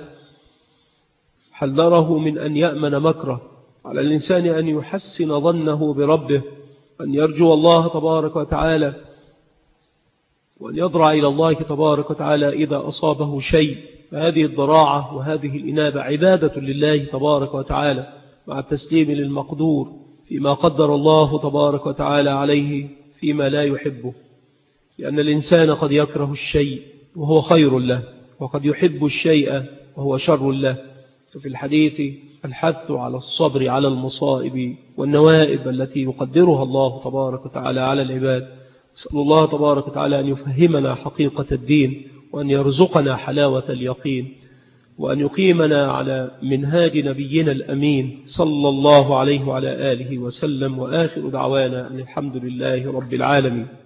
حذره من أن يأمن مكره. على الإنسان أن يحسن ظنه بربه، أن يرجو الله تبارك وتعالى، وأن يضرع إلى الله تبارك وتعالى إذا أصابه شيء. فهذه الضراعة وهذه الإنابة عبادة لله تبارك وتعالى، مع التسليم للمقدور فيما قدر الله تبارك وتعالى عليه فيما لا يحبه، لأن الإنسان قد يكره الشيء وهو خير له، وقد يحب الشيء وهو شر له. ففي الحديث الحث على الصبر على المصائب والنوائب التي يقدرها الله تبارك وتعالى على العباد. أسأل الله تبارك وتعالى أن يفهمنا حقيقة الدين، وأن يرزقنا حلاوة اليقين، وأن يقيمنا على منهاج نبينا الأمين صلى الله عليه وعلى آله وسلم. وآخر دعوانا أن الحمد لله رب العالمين.